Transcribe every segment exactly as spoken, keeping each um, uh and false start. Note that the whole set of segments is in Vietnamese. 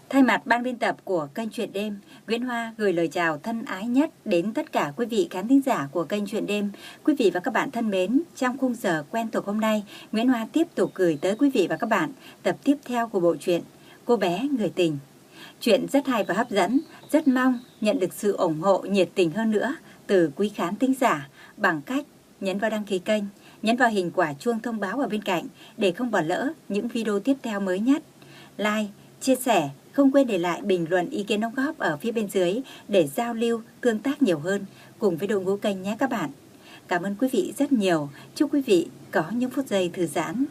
Thay mặt ban biên tập của kênh Chuyện Đêm, Nguyễn Hoa gửi lời chào thân ái nhất đến tất cả quý vị khán thính giả của kênh Chuyện Đêm. Quý vị và các bạn thân mến, trong khung giờ quen thuộc hôm nay, Nguyễn Hoa tiếp tục gửi tới quý vị và các bạn tập tiếp theo của bộ truyện Cô bé người tình. Chuyện rất hay và hấp dẫn, rất mong nhận được sự ủng hộ nhiệt tình hơn nữa từ quý khán thính giả bằng cách nhấn vào đăng ký kênh, nhấn vào hình quả chuông thông báo ở bên cạnh để không bỏ lỡ những video tiếp theo mới nhất. Like, chia sẻ, không quên để lại bình luận ý kiến đóng góp ở phía bên dưới để giao lưu, tương tác nhiều hơn cùng với đội ngũ kênh nhé các bạn. Cảm ơn quý vị rất nhiều. Chúc quý vị có những phút giây thư giãn.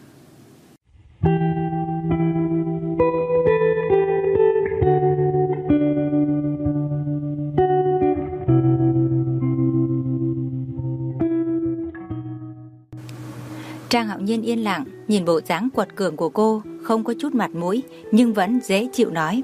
Trang Hạo Nhiên yên lặng, nhìn bộ dáng quật cường của cô, không có chút mặt mũi, nhưng vẫn dễ chịu nói.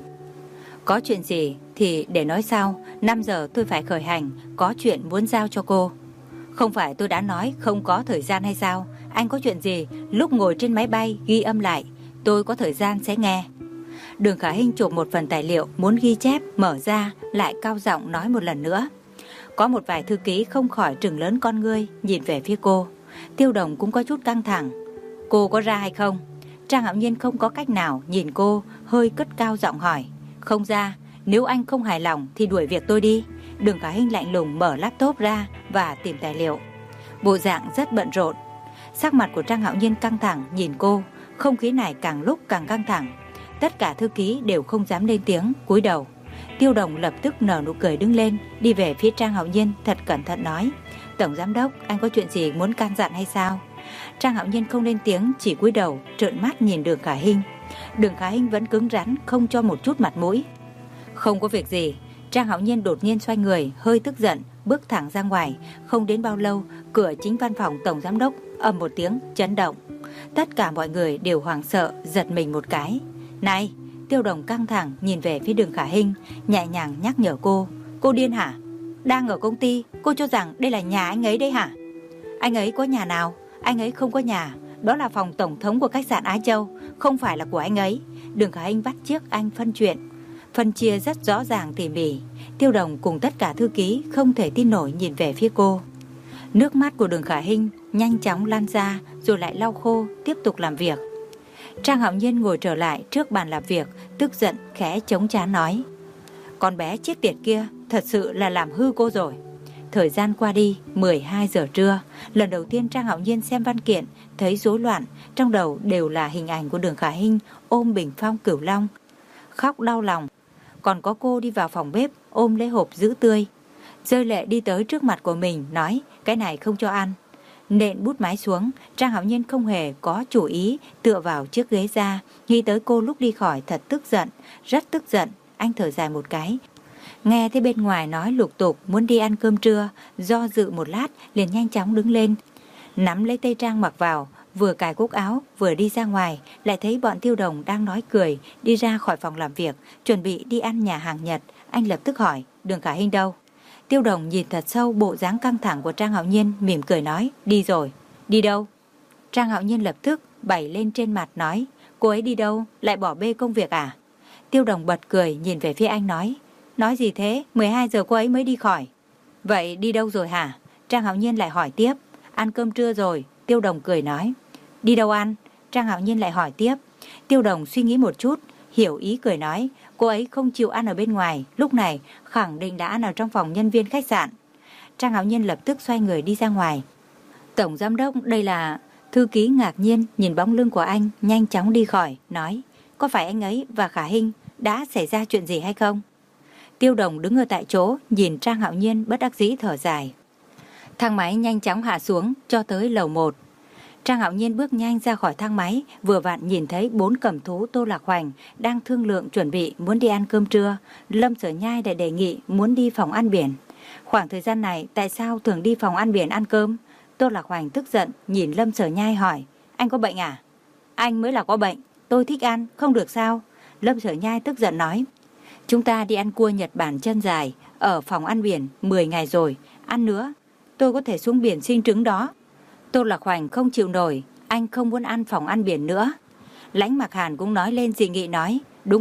Có chuyện gì thì để nói sau, năm giờ tôi phải khởi hành, có chuyện muốn giao cho cô. Không phải tôi đã nói không có thời gian hay sao? Anh có chuyện gì, lúc ngồi trên máy bay ghi âm lại, tôi có thời gian sẽ nghe. Đường Khả Hinh chụp một phần tài liệu muốn ghi chép, mở ra, lại cao giọng nói một lần nữa. Có một vài thư ký không khỏi trừng lớn con ngươi, nhìn về phía cô. Tiêu Đồng cũng có chút căng thẳng. Cô có ra hay không? Trang Hạo Nhiên không có cách nào, nhìn cô, hơi cất cao giọng hỏi. Không ra, nếu anh không hài lòng thì đuổi việc tôi đi. Đường Khả Hinh lạnh lùng mở laptop ra và tìm tài liệu. Bộ dạng rất bận rộn. Sắc mặt của Trang Hạo Nhiên căng thẳng nhìn cô, không khí này càng lúc càng căng thẳng. Tất cả thư ký đều không dám lên tiếng, cúi đầu. Tiêu Đồng lập tức nở nụ cười đứng lên, đi về phía Trang Hạo Nhiên thật cẩn thận nói. Tổng giám đốc, anh có chuyện gì muốn can dặn hay sao? Trang Hạo Nhiên không lên tiếng, chỉ cúi đầu, trợn mắt nhìn Đường Khả Hinh. Đường Khả Hinh vẫn cứng rắn, không cho một chút mặt mũi. Không có việc gì. Trang Hạo Nhiên đột nhiên xoay người, hơi tức giận, bước thẳng ra ngoài. Không đến bao lâu, cửa chính văn phòng tổng giám đốc ầm một tiếng chấn động. Tất cả mọi người đều hoảng sợ, giật mình một cái. Này! Tiêu Đồng căng thẳng nhìn về phía Đường Khả Hinh, nhẹ nhàng nhắc nhở cô. Cô điên hả? Đang ở công ty, cô cho rằng đây là nhà anh ấy đấy hả? Anh ấy có nhà nào? Anh ấy không có nhà. Đó là phòng tổng thống của khách sạn Á Châu, không phải là của anh ấy. Đường Khả Hinh bắt chiếc anh phân chuyện, phân chia rất rõ ràng tỉ mỉ. Tiêu Đồng cùng tất cả thư ký không thể tin nổi nhìn về phía cô. Nước mắt của Đường Khả Hinh nhanh chóng lan ra, rồi lại lau khô, tiếp tục làm việc. Trang Hạo Nhiên ngồi trở lại trước bàn làm việc, tức giận khẽ chống trán nói. Con bé chết tiệt kia thật sự là làm hư cô rồi. Thời gian qua đi, mười hai giờ trưa. Lần đầu tiên Trang Hạo Nhiên xem văn kiện, thấy rối loạn. Trong đầu đều là hình ảnh của Đường Khả Hinh ôm bình phong Cửu Long, khóc đau lòng. Còn có cô đi vào phòng bếp, ôm lấy hộp sữa tươi, rơi lệ đi tới trước mặt của mình, nói cái này không cho ăn. Nện bút máy xuống, Trang Hạo Nhiên không hề có chủ ý, tựa vào chiếc ghế ra. Nghĩ tới cô lúc đi khỏi thật tức giận, rất tức giận. Anh thở dài một cái. Nghe thấy bên ngoài nói lục tục muốn đi ăn cơm trưa, do dự một lát liền nhanh chóng đứng lên, nắm lấy tay Trang mặc vào, vừa cài cúc áo vừa đi ra ngoài. Lại thấy bọn Tiêu Đồng đang nói cười đi ra khỏi phòng làm việc, chuẩn bị đi ăn nhà hàng Nhật. Anh lập tức hỏi, Đường Khả Hinh đâu? Tiêu Đồng nhìn thật sâu bộ dáng căng thẳng của Trang Hạo Nhiên, mỉm cười nói, đi rồi. Đi đâu? Trang Hạo Nhiên lập tức bày lên trên mặt nói, cô ấy đi đâu? Lại bỏ bê công việc à? Tiêu Đồng bật cười nhìn về phía anh nói, nói gì thế, mười hai giờ cô ấy mới đi khỏi. Vậy đi đâu rồi hả? Trang Hạo Nhiên lại hỏi tiếp. Ăn cơm trưa rồi. Tiêu Đồng cười nói. Đi đâu ăn? Trang Hạo Nhiên lại hỏi tiếp. Tiêu Đồng suy nghĩ một chút, hiểu ý cười nói, cô ấy không chịu ăn ở bên ngoài, lúc này khẳng định đã ăn ở trong phòng nhân viên khách sạn. Trang Hạo Nhiên lập tức xoay người đi ra ngoài. Tổng giám đốc, đây là... Thư ký ngạc nhiên nhìn bóng lưng của anh nhanh chóng đi khỏi, nói, có phải anh ấy và Khả Hinh đã xảy ra chuyện gì hay không? Tiêu Đồng đứng ở tại chỗ nhìn Trang Hạo Nhiên bất đắc dĩ thở dài. Thang máy nhanh chóng hạ xuống cho tới lầu một. Trang Hạo Nhiên bước nhanh ra khỏi thang máy, vừa vặn nhìn thấy bốn cẩm thú Tô Lạc Hoành đang thương lượng chuẩn bị muốn đi ăn cơm trưa. Lâm Sở Nhai đã đề nghị muốn đi phòng ăn biển. Khoảng thời gian này tại sao thường đi phòng ăn biển ăn cơm? Tô Lạc Hoành tức giận nhìn Lâm Sở Nhai hỏi, anh có bệnh à? Anh mới là có bệnh, tôi thích ăn, không được sao? Lâm Sở Nhai tức giận nói, chúng ta đi ăn cua Nhật Bản chân dài ở phòng ăn biển mười ngày rồi, ăn nữa, tôi có thể xuống biển sinh trứng đó. Tô Lạc Hoành không chịu nổi, anh không muốn ăn phòng ăn biển nữa. Lãnh Mặc Hàn cũng nói lên dị nghị nói, đúng vậy,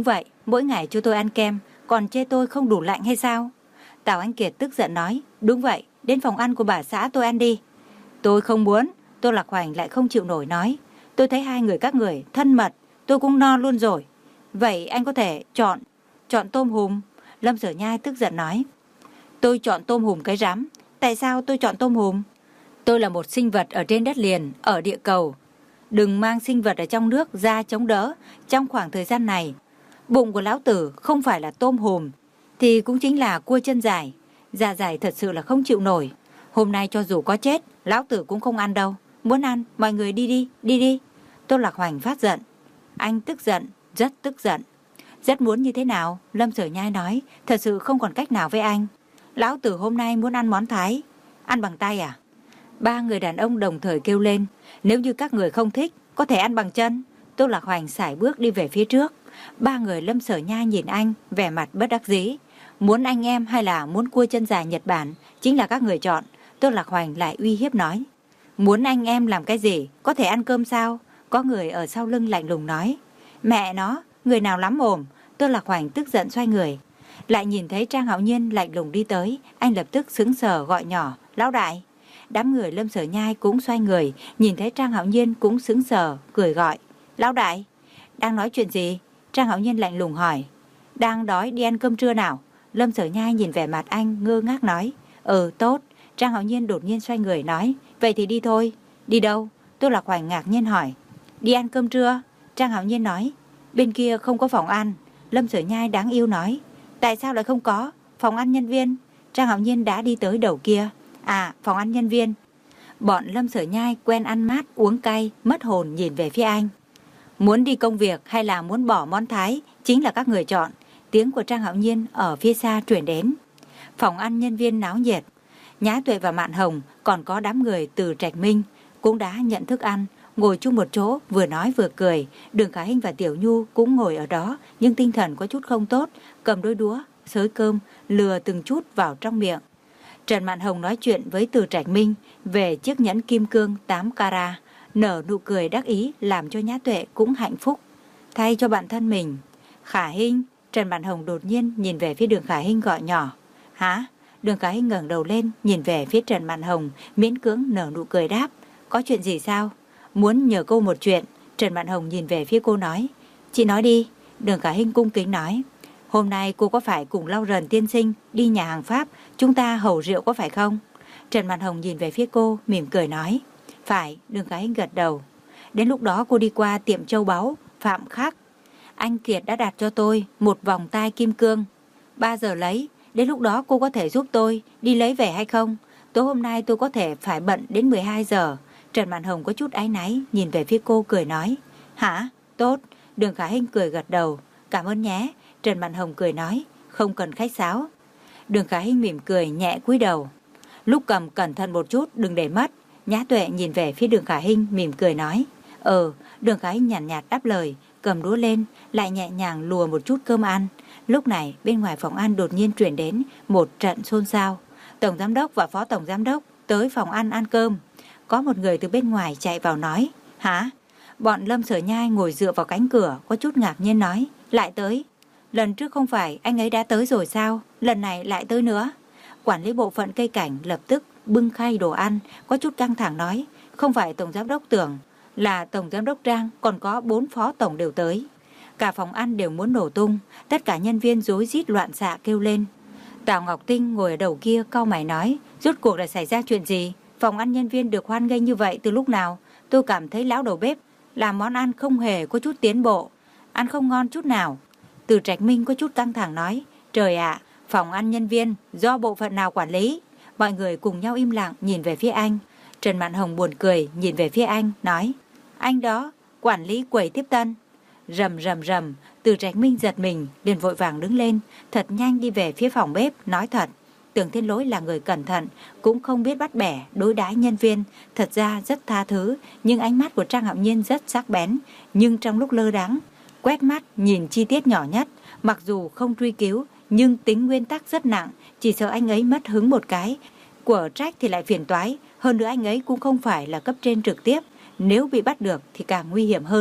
mỗi ngày cho tôi ăn kem, còn chê tôi không đủ lạnh hay sao? Tào Anh Kiệt tức giận nói, đúng vậy, đến phòng ăn của bà xã tôi ăn đi. Tôi không muốn. Tô Lạc Hoành lại không chịu nổi nói, tôi thấy hai người các người thân mật, tôi cũng no luôn rồi. Vậy anh có thể chọn, chọn tôm hùm. Lâm Sở Nhai tức giận nói, tôi chọn tôm hùm cái rắm. Tại sao tôi chọn tôm hùm? Tôi là một sinh vật ở trên đất liền, ở địa cầu. Đừng mang sinh vật ở trong nước ra chống đỡ. Trong khoảng thời gian này, bụng của lão tử không phải là tôm hùm thì cũng chính là cua chân dài. Dạ dày thật sự là không chịu nổi. Hôm nay cho dù có chết, lão tử cũng không ăn đâu. Muốn ăn, mọi người đi đi, đi đi. Tô Lạc Hoành phát giận. Anh tức giận, rất tức giận. Rất muốn như thế nào? Lâm Sở Nhai nói, thật sự không còn cách nào với anh. Lão tử hôm nay muốn ăn món Thái. Ăn bằng tay à? Ba người đàn ông đồng thời kêu lên, nếu như các người không thích, có thể ăn bằng chân. Tô Lạc Hoành sải bước đi về phía trước. Ba người Lâm Sở Nhai nhìn anh, vẻ mặt bất đắc dĩ. Muốn anh em hay là muốn cua chân dài Nhật Bản, chính là các người chọn. Tô Lạc Hoành lại uy hiếp nói, muốn anh em làm cái gì, có thể ăn cơm sao? Có người ở sau lưng lạnh lùng nói, mẹ nó, người nào lắm mồm. Tô Lạc Hoành tức giận xoay người, lại nhìn thấy Trang Hạo Nhiên lạnh lùng đi tới. Anh lập tức sững sờ gọi nhỏ, lão đại. Đám người Lâm Sở Nhai cũng xoay người, nhìn thấy Trang Hạo Nhiên cũng sững sờ, cười gọi, lão đại. Đang nói chuyện gì? Trang Hạo Nhiên lạnh lùng hỏi. Đang đói, đi ăn cơm trưa nào? Lâm Sở Nhai nhìn vẻ mặt anh ngơ ngác nói, ừ tốt. Trang Hạo Nhiên đột nhiên xoay người nói, vậy thì đi thôi. Đi đâu? Tô Lạc Hoành ngạc nhiên hỏi. Đi ăn cơm trưa. Trang Hạo Nhiên nói, bên kia không có phòng ăn. Lâm Sở Nhai đáng yêu nói, tại sao lại không có? Phòng ăn nhân viên. Trang Hạo Nhiên đã đi tới đầu kia. À, phòng ăn nhân viên. Bọn Lâm Sở Nhai quen ăn mát uống cay, mất hồn nhìn về phía anh. Muốn đi công việc hay là muốn bỏ món Thái, chính là các người chọn. Tiếng của Trang Hạo Nhiên ở phía xa truyền đến. Phòng ăn nhân viên náo nhiệt. Nhã Tuệ và Mạn Hồng, còn có đám người từ Trạch Minh cũng đã nhận thức ăn, ngồi chung một chỗ, vừa nói vừa cười. Đường Khả Hinh và Tiểu Nhu cũng ngồi ở đó, nhưng tinh thần có chút không tốt, cầm đôi đũa, xới cơm, lừa từng chút vào trong miệng. Trần Mạn Hồng nói chuyện với Từ Trạch Minh về chiếc nhẫn kim cương tám carat, nở nụ cười đắc ý làm cho Nhã Tuệ cũng hạnh phúc. Thay cho bản thân mình. Khả Hinh. Trần Mạn Hồng đột nhiên nhìn về phía Đường Khả Hinh gọi nhỏ. Hả? Đường Khả Hinh ngẩng đầu lên nhìn về phía Trần Mạn Hồng, miễn cưỡng nở nụ cười đáp. Có chuyện gì sao? Muốn nhờ cô một chuyện. Trần Mạn Hồng nhìn về phía cô nói. Chị nói đi. Đường Khả Hinh cung kính nói. Hôm nay cô có phải cùng Lau Rần tiên sinh đi nhà hàng Pháp, chúng ta hầu rượu có phải không? Trần Mạn Hồng nhìn về phía cô, mỉm cười nói. Phải. Đường Khả Hinh gật đầu. Đến lúc đó cô đi qua tiệm châu báu Phạm Khắc. Anh Kiệt đã đặt cho tôi một vòng tai kim cương. Ba giờ lấy. Đến lúc đó cô có thể giúp tôi đi lấy về hay không? Tối hôm nay tôi có thể phải bận đến mười hai giờ. Trần Mạn Hồng có chút áy náy nhìn về phía cô cười nói. Hả? Tốt. Đường Khả Hinh cười gật đầu. Cảm ơn nhé. Trần Mạn Hồng cười nói. Không cần khách sáo. Đường Khả Hinh mỉm cười nhẹ cúi đầu. Lúc cầm cẩn thận một chút, đừng để mất. Nhã Tuệ nhìn về phía Đường Khả Hinh mỉm cười nói. Ờ. Đường Khả Hinh nhàn nhạt, nhạt đáp lời, cầm đũa lên, lại nhẹ nhàng lùa một chút cơm ăn. Lúc này bên ngoài phòng ăn đột nhiên truyền đến một trận xôn xao. Tổng giám đốc và phó tổng giám đốc tới phòng ăn ăn cơm. Có một người từ bên ngoài chạy vào nói. Hả? Bọn Lâm Sở Nhai ngồi dựa vào cánh cửa, có chút ngạc nhiên nói. Lại tới. Lần trước không phải anh ấy đã tới rồi sao? Lần này lại tới nữa. Quản lý bộ phận cây cảnh lập tức bưng khay đồ ăn, có chút căng thẳng nói. Không phải tổng giám đốc Tưởng, là tổng giám đốc Trang, còn có bốn phó tổng đều tới. Cả phòng ăn đều muốn nổ tung, tất cả nhân viên rối rít loạn xạ kêu lên. Tào Ngọc Tinh ngồi ở đầu kia cau mày nói, rốt cuộc là xảy ra chuyện gì? Phòng ăn nhân viên được hoan nghênh như vậy từ lúc nào? Tôi cảm thấy lão đầu bếp làm món ăn không hề có chút tiến bộ, ăn không ngon chút nào. Từ Trạch Minh có chút căng thẳng nói, trời ạ, phòng ăn nhân viên do bộ phận nào quản lý? Mọi người cùng nhau im lặng nhìn về phía anh. Trần Mạn Hồng buồn cười nhìn về phía anh, nói, anh đó, quản lý quầy tiếp tân. Rầm rầm rầm, Từ Trạch Minh giật mình, liền vội vàng đứng lên, thật nhanh đi về phía phòng bếp, nói thật. Tưởng Thiên Lỗi là người cẩn thận, cũng không biết bắt bẻ, đối đãi nhân viên, thật ra rất tha thứ, nhưng ánh mắt của Trang Hạo Nhiên rất sắc bén, nhưng trong lúc lơ đãng, quét mắt nhìn chi tiết nhỏ nhất, mặc dù không truy cứu, nhưng tính nguyên tắc rất nặng, chỉ sợ anh ấy mất hứng một cái, của trách thì lại phiền toái, hơn nữa anh ấy cũng không phải là cấp trên trực tiếp, nếu bị bắt được thì càng nguy hiểm hơn.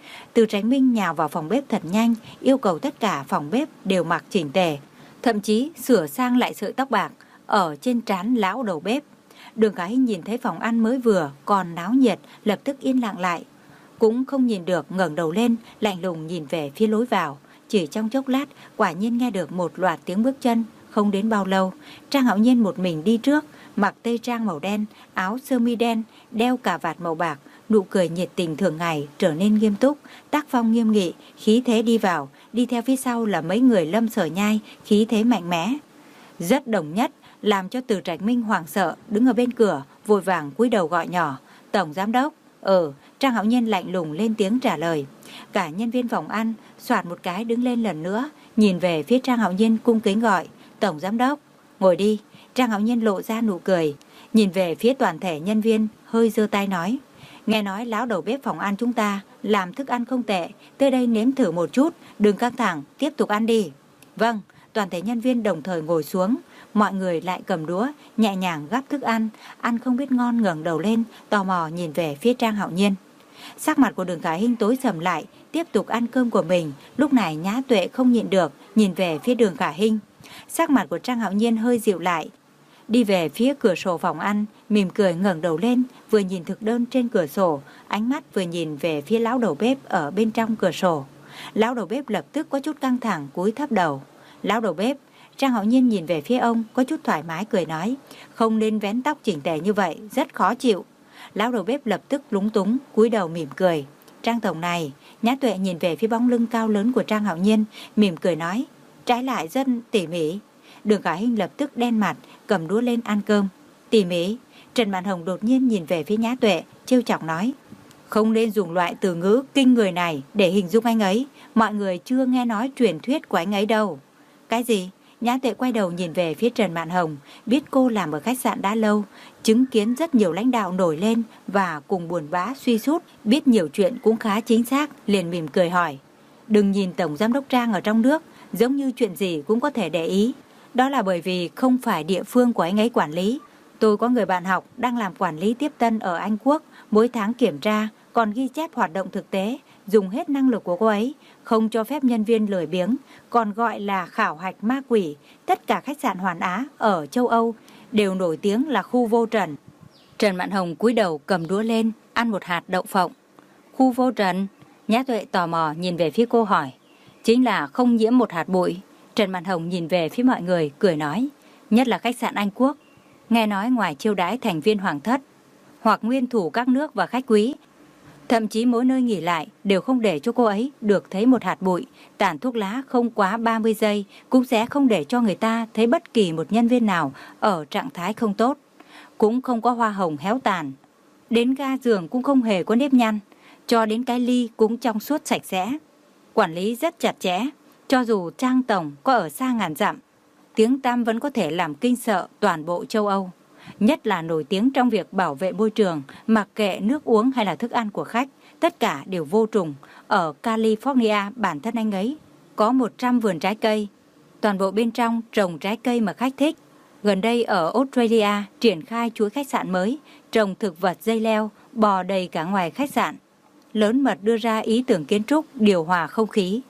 Từ Tránh Minh nhào vào phòng bếp thật nhanh, yêu cầu tất cả phòng bếp đều mặc chỉnh tề, thậm chí sửa sang lại sợi tóc bạc ở trên trán lão đầu bếp. Đường Khả Hinh nhìn thấy phòng ăn mới vừa còn náo nhiệt, lập tức yên lặng lại, cũng không nhìn được, ngẩng đầu lên, lạnh lùng nhìn về phía lối vào. Chỉ trong chốc lát, quả nhiên nghe được một loạt tiếng bước chân. Không đến bao lâu, Trang Hạo Nhiên một mình đi trước, mặc tây trang màu đen, áo sơ mi đen, đeo cà vạt màu bạc, nụ cười nhiệt tình thường ngày trở nên nghiêm túc, tác phong nghiêm nghị, khí thế đi vào. Đi theo phía sau là mấy người Lâm Sở Nhai, khí thế mạnh mẽ, rất đồng nhất, làm cho Từ Trạch Minh hoảng sợ, đứng ở bên cửa, vội vàng cúi đầu gọi nhỏ: "Tổng giám đốc." "Ừ." Trang Hạo Nhiên lạnh lùng lên tiếng trả lời. Cả nhân viên phòng ăn soạt một cái đứng lên lần nữa, nhìn về phía Trang Hạo Nhiên cung kính gọi: "Tổng giám đốc." "Ngồi đi." Trang Hạo Nhiên lộ ra nụ cười, nhìn về phía toàn thể nhân viên, hơi giơ tay nói: "Nghe nói lão đầu bếp phòng ăn chúng ta làm thức ăn không tệ, tới đây nếm thử một chút, đừng căng thẳng, tiếp tục ăn đi." "Vâng." Toàn thể nhân viên đồng thời ngồi xuống, mọi người lại cầm đũa, nhẹ nhàng gắp thức ăn, ăn không biết ngon ngẩng đầu lên, tò mò nhìn về phía Trang Hạo Nhiên. Sắc mặt của Đường Khả Hinh tối sầm lại, tiếp tục ăn cơm của mình. Lúc này Nhã Tuệ không nhịn được, nhìn về phía Đường Khả Hinh. Sắc mặt của Trang Hạo Nhiên hơi dịu lại, đi về phía cửa sổ phòng ăn, mỉm cười ngẩng đầu lên, vừa nhìn thực đơn trên cửa sổ, ánh mắt vừa nhìn về phía lão đầu bếp ở bên trong cửa sổ. Lão đầu bếp lập tức có chút căng thẳng, cúi thấp đầu. "Lão đầu bếp." Trang Hạo Nhiên nhìn về phía ông, có chút thoải mái cười nói: "Không nên vén tóc chỉnh tề như vậy, rất khó chịu." Lão đầu bếp lập tức lúng túng, cúi đầu mỉm cười. "Trang tổng này." Nhã Tuệ nhìn về phía bóng lưng cao lớn của Trang Hạo Nhiên, mỉm cười nói: "Trái lại rất tỉ mỉ." Đường Khả Hinh lập tức đen mặt, cầm đũa lên ăn cơm. "Tỉ mỉ?" Trần Mạn Hồng đột nhiên nhìn về phía Nhã Tuệ, trêu chọc nói: "Không nên dùng loại từ ngữ kinh người này để hình dung anh ấy, mọi người chưa nghe nói truyền thuyết của anh ấy đâu." "Cái gì?" Nhã Tuệ quay đầu nhìn về phía Trần Mạn Hồng, biết cô làm ở khách sạn đã lâu, chứng kiến rất nhiều lãnh đạo nổi lên và cùng buồn bã suy sút, biết nhiều chuyện cũng khá chính xác, liền mỉm cười hỏi: "Đừng nhìn Tổng Giám đốc Trang ở trong nước, giống như chuyện gì cũng có thể để ý. Đó là bởi vì không phải địa phương của anh ấy quản lý. Tôi có người bạn học đang làm quản lý tiếp tân ở Anh Quốc, mỗi tháng kiểm tra, còn ghi chép hoạt động thực tế, dùng hết năng lực của cô ấy, không cho phép nhân viên lười biếng, còn gọi là khảo hạch ma quỷ. Tất cả khách sạn Hoàn Á ở châu Âu đều nổi tiếng là khu vô trần." Trần Mạn Hồng cúi đầu cầm đũa lên, ăn một hạt đậu phộng. "Khu vô trần?" Nhã Tuệ tò mò nhìn về phía cô hỏi. "Chính là không nhiễm một hạt bụi." Trần Mạn Hồng nhìn về phía mọi người, cười nói: "Nhất là khách sạn Anh Quốc. Nghe nói ngoài chiêu đãi thành viên hoàng thất hoặc nguyên thủ các nước và khách quý, thậm chí mỗi nơi nghỉ lại đều không để cho cô ấy được thấy một hạt bụi, tàn thuốc lá không quá ba mươi giây, cũng sẽ không để cho người ta thấy bất kỳ một nhân viên nào ở trạng thái không tốt, cũng không có hoa hồng héo tàn, đến ga giường cũng không hề có nếp nhăn, cho đến cái ly cũng trong suốt sạch sẽ. Quản lý rất chặt chẽ, cho dù Trang tổng có ở xa ngàn dặm, tiếng tăm vẫn có thể làm kinh sợ toàn bộ châu Âu. Nhất là nổi tiếng trong việc bảo vệ môi trường, mặc kệ nước uống hay là thức ăn của khách, tất cả đều vô trùng. Ở California, bản thân anh ấy có một trăm vườn trái cây, toàn bộ bên trong trồng trái cây mà khách thích. Gần đây ở Australia triển khai chuỗi khách sạn mới, trồng thực vật dây leo, bò đầy cả ngoài khách sạn. Lớn mật đưa ra ý tưởng kiến trúc điều hòa không khí.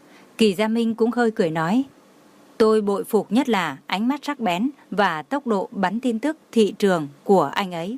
Kỳ Gia Minh cũng hơi cười nói: "Tôi bội phục nhất là ánh mắt sắc bén và tốc độ bắn tin tức thị trường của anh ấy.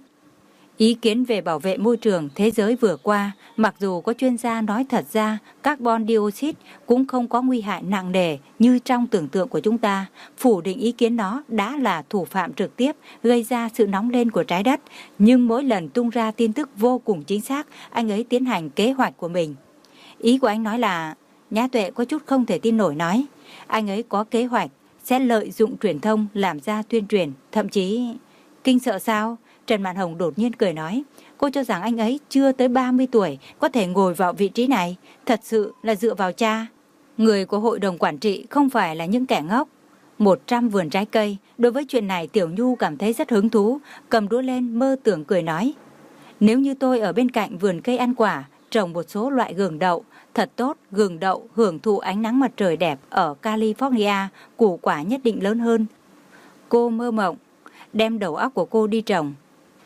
Ý kiến về bảo vệ môi trường thế giới vừa qua, mặc dù có chuyên gia nói thật ra carbon dioxide cũng không có nguy hại nặng nề như trong tưởng tượng của chúng ta. Phủ định ý kiến đó đã là thủ phạm trực tiếp gây ra sự nóng lên của trái đất. Nhưng mỗi lần tung ra tin tức vô cùng chính xác, anh ấy tiến hành kế hoạch của mình." "Ý của anh nói là..." Nhã Tuệ có chút không thể tin nổi nói: "Anh ấy có kế hoạch sẽ lợi dụng truyền thông làm ra tuyên truyền, thậm chí..." "Kinh sợ sao?" Trần Mạn Hồng đột nhiên cười nói: "Cô cho rằng anh ấy chưa tới ba mươi tuổi có thể ngồi vào vị trí này, thật sự là dựa vào cha. Người của hội đồng quản trị không phải là những kẻ ngốc." Một trăm vườn trái cây, đối với chuyện này Tiểu Nhu cảm thấy rất hứng thú, cầm đũa lên mơ tưởng cười nói: "Nếu như tôi ở bên cạnh vườn cây ăn quả, trồng một số loại gừng đậu, thật tốt, gừng đậu hưởng thụ ánh nắng mặt trời đẹp ở California, củ quả nhất định lớn hơn." Cô mơ mộng, đem đầu óc của cô đi trồng.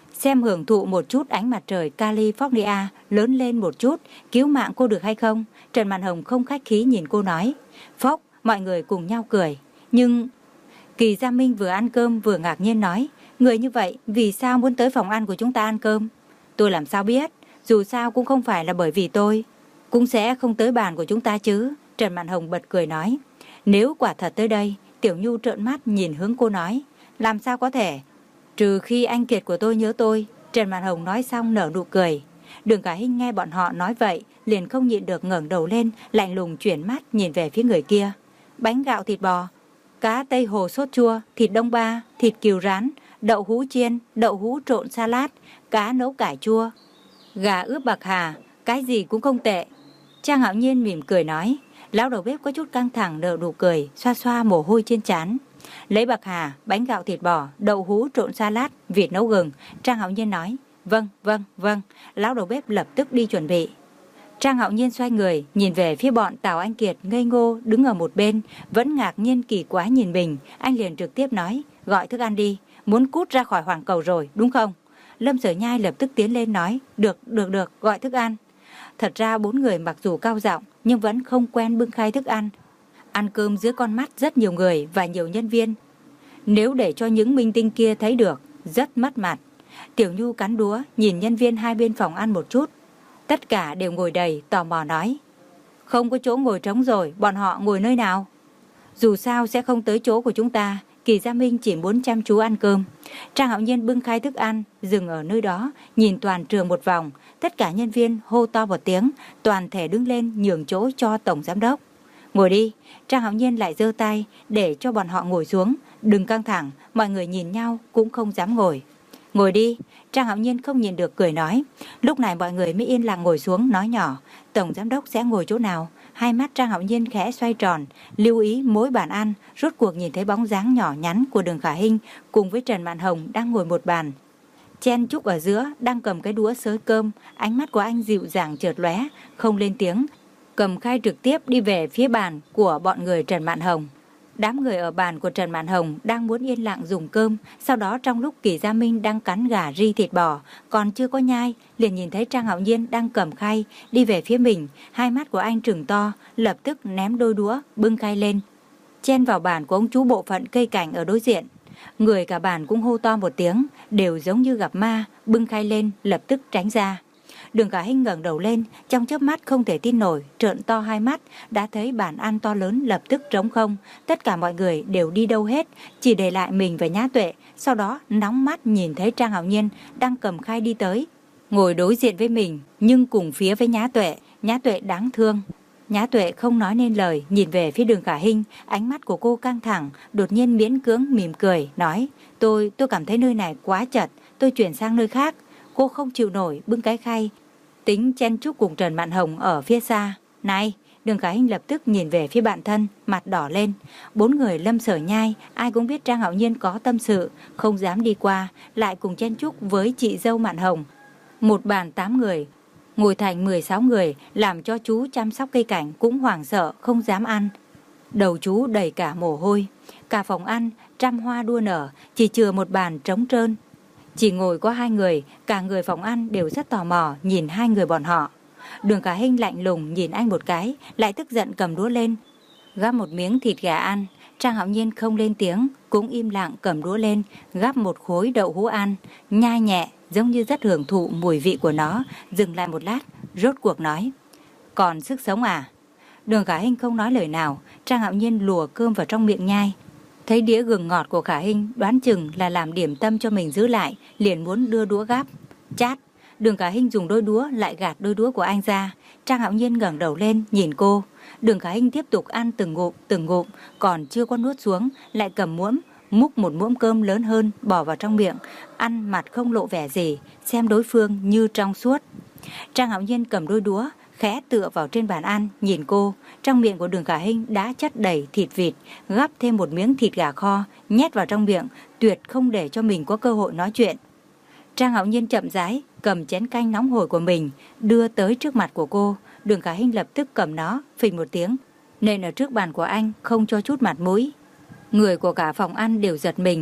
xem hưởng thụ một chút ánh mặt trời California lớn lên một chút, cứu mạng cô được hay không? Trần Mạn Hồng không khách khí nhìn cô nói. Phốc, mọi người cùng nhau cười. Nhưng Kỳ Gia Minh vừa ăn cơm vừa ngạc nhiên nói, người như vậy vì sao muốn tới phòng ăn của chúng ta ăn cơm? Tôi làm sao biết, dù sao cũng không phải là bởi vì tôi, cũng sẽ không tới bàn của chúng ta chứ. Trần Mạn Hồng bật cười nói. Nếu quả thật tới đây, Tiểu Nhu trợn mắt nhìn hướng cô nói, làm sao có thể? Trừ khi anh Kiệt của tôi nhớ tôi. Trần Mạn Hồng nói xong nở nụ cười. Đường Cả Hinh nghe bọn họ nói vậy, liền không nhịn được ngẩng đầu lên, lạnh lùng chuyển mắt nhìn về phía người kia. Bánh gạo thịt bò, cá tây hồ sốt chua, thịt đông ba, thịt cừu rán, đậu hũ chiên, đậu hũ trộn salad, cá nấu cải chua, gà ướp bạc hà, cái gì cũng không tệ. Trang Hạo Nhiên mỉm cười nói. Lão đầu bếp có chút căng thẳng nở nụ cười, xoa xoa mồ hôi trên trán. Lấy bạc hà, bánh gạo thịt bò, đậu hũ trộn salad, vịt nấu gừng. Trang Hạo Nhiên nói. Vâng, vâng, vâng. Lão đầu bếp lập tức đi chuẩn bị. Trang Hạo Nhiên xoay người, nhìn về phía bọn Tào Anh Kiệt ngây ngô đứng ở một bên, vẫn ngạc nhiên kỳ quái nhìn mình. Anh liền trực tiếp nói, gọi thức ăn đi, muốn cút ra khỏi Hoàng Cầu rồi, đúng không? Lâm Sở Nhai lập tức tiến lên nói, được, được, được, gọi thức ăn. Thật ra bốn người mặc dù cao giọng nhưng vẫn không quen bưng khay thức ăn. Ăn cơm dưới con mắt rất nhiều người và nhiều nhân viên. Nếu để cho những minh tinh kia thấy được, rất mất mặt. Tiểu Nhu cắn đũa, nhìn nhân viên hai bên phòng ăn một chút. Tất cả đều ngồi đầy, tò mò nói. Không có chỗ ngồi trống rồi, bọn họ ngồi nơi nào? Dù sao sẽ không tới chỗ của chúng ta. Kỳ Gia Minh chỉ muốn chăm chú ăn cơm. Trang Hạo Nhiên bưng khay thức ăn, dừng ở nơi đó, nhìn toàn trường một vòng. Tất cả nhân viên hô to một tiếng, toàn thể đứng lên nhường chỗ cho tổng giám đốc. Ngồi đi. Trang Hạo Nhiên lại giơ tay để cho bọn họ ngồi xuống. Đừng căng thẳng, mọi người nhìn nhau cũng không dám ngồi. Ngồi đi. Trang Hạo Nhiên không nhìn được cười nói. Lúc này mọi người mới yên lặng ngồi xuống nói nhỏ, tổng giám đốc sẽ ngồi chỗ nào? Hai mắt Trang Hạo Nhiên khẽ xoay tròn, lưu ý mỗi bàn ăn, rốt cuộc nhìn thấy bóng dáng nhỏ nhắn của Đường Khả Hinh cùng với Trần Mạn Hồng đang ngồi một bàn. Chen Trúc ở giữa đang cầm cái đũa xới cơm, ánh mắt của anh dịu dàng chợt lóe, không lên tiếng, cầm khay trực tiếp đi về phía bàn của bọn người Trần Mạn Hồng. Đám người ở bàn của Trần Mạn Hồng đang muốn yên lặng dùng cơm, sau đó trong lúc Kỳ Gia Minh đang cắn gà ri thịt bò, còn chưa có nhai, liền nhìn thấy Trang Hạo Nhiên đang cầm khay đi về phía mình, hai mắt của anh trừng to, lập tức ném đôi đũa, bưng khay lên, chen vào bàn của ông chú bộ phận cây cảnh ở đối diện. Người cả bàn cũng hô to một tiếng, đều giống như gặp ma, bưng khay lên, lập tức tránh ra. Đường Cả Hinh ngẩng đầu lên, trong chớp mắt không thể tin nổi, trợn to hai mắt, đã thấy bàn ăn to lớn lập tức trống không, tất cả mọi người đều đi đâu hết, chỉ để lại mình và Nhã Tuệ. Sau đó nóng mắt nhìn thấy Trang Hạo Nhiên đang cầm khay đi tới, ngồi đối diện với mình, nhưng cùng phía với Nhã Tuệ. Nhã Tuệ đáng thương. Nhã Tuệ không nói nên lời, nhìn về phía Đường Cả Hinh, ánh mắt của cô căng thẳng, đột nhiên miễn cưỡng mỉm cười, nói, tôi, tôi cảm thấy nơi này quá chật, tôi chuyển sang nơi khác. Cô không chịu nổi, bưng cái khay, tính chen chúc cùng Trần Mạn Hồng ở phía xa. Này, Đường Cả Hinh lập tức nhìn về phía bạn thân, mặt đỏ lên. Bốn người Lâm Sở Nhai, ai cũng biết Trang Hạo Nhiên có tâm sự, không dám đi qua, lại cùng chen chúc với chị dâu Mạn Hồng. Một bàn tám người, ngồi thành mười sáu người, làm cho chú chăm sóc cây cảnh cũng hoảng sợ, không dám ăn. Đầu chú đầy cả mồ hôi. Cả phòng ăn, trăm hoa đua nở, chỉ chừa một bàn trống trơn. Chỉ ngồi có hai người, cả người phòng ăn đều rất tò mò nhìn hai người bọn họ. Đường Cả Hinh lạnh lùng nhìn anh một cái, lại tức giận cầm đũa lên, gắp một miếng thịt gà ăn. Trang Hạo Nhiên không lên tiếng, cũng im lặng cầm đũa lên, gắp một khối đậu hũ ăn, nhai nhẹ, giống như rất hưởng thụ mùi vị của nó. Dừng lại một lát, rốt cuộc nói, còn sức sống à? Đường Cả Hinh không nói lời nào. Trang Hạo Nhiên lùa cơm vào trong miệng nhai, thấy đĩa gừng ngọt của Khả Hinh, đoán chừng là làm điểm tâm cho mình giữ lại, liền muốn đưa đũa gắp. Chát. Đường Cả Hinh dùng đôi đũa lại gạt đôi đũa của anh ra. Trang Hạo Nhiên ngẩng đầu lên nhìn cô. Đường Cả Hinh tiếp tục ăn từng ngụm từng ngụm, còn chưa có nuốt xuống, lại cầm muỗng múc một muỗng cơm lớn hơn bỏ vào trong miệng, ăn mặt không lộ vẻ gì, xem đối phương như trong suốt. Trang Hạo Nhiên cầm đôi đũa khẽ tựa vào trên bàn ăn, nhìn cô. Trong miệng của Đường Cả Hinh đã chất đầy thịt vịt, gắp thêm một miếng thịt gà kho, nhét vào trong miệng, tuyệt không để cho mình có cơ hội nói chuyện. Trang Hạo Nhiên chậm rãi cầm chén canh nóng hổi của mình, đưa tới trước mặt của cô. Đường Cả Hinh lập tức cầm nó, phình một tiếng, nên ở trước bàn của anh, không cho chút mặt mũi. Người của cả phòng ăn đều giật mình,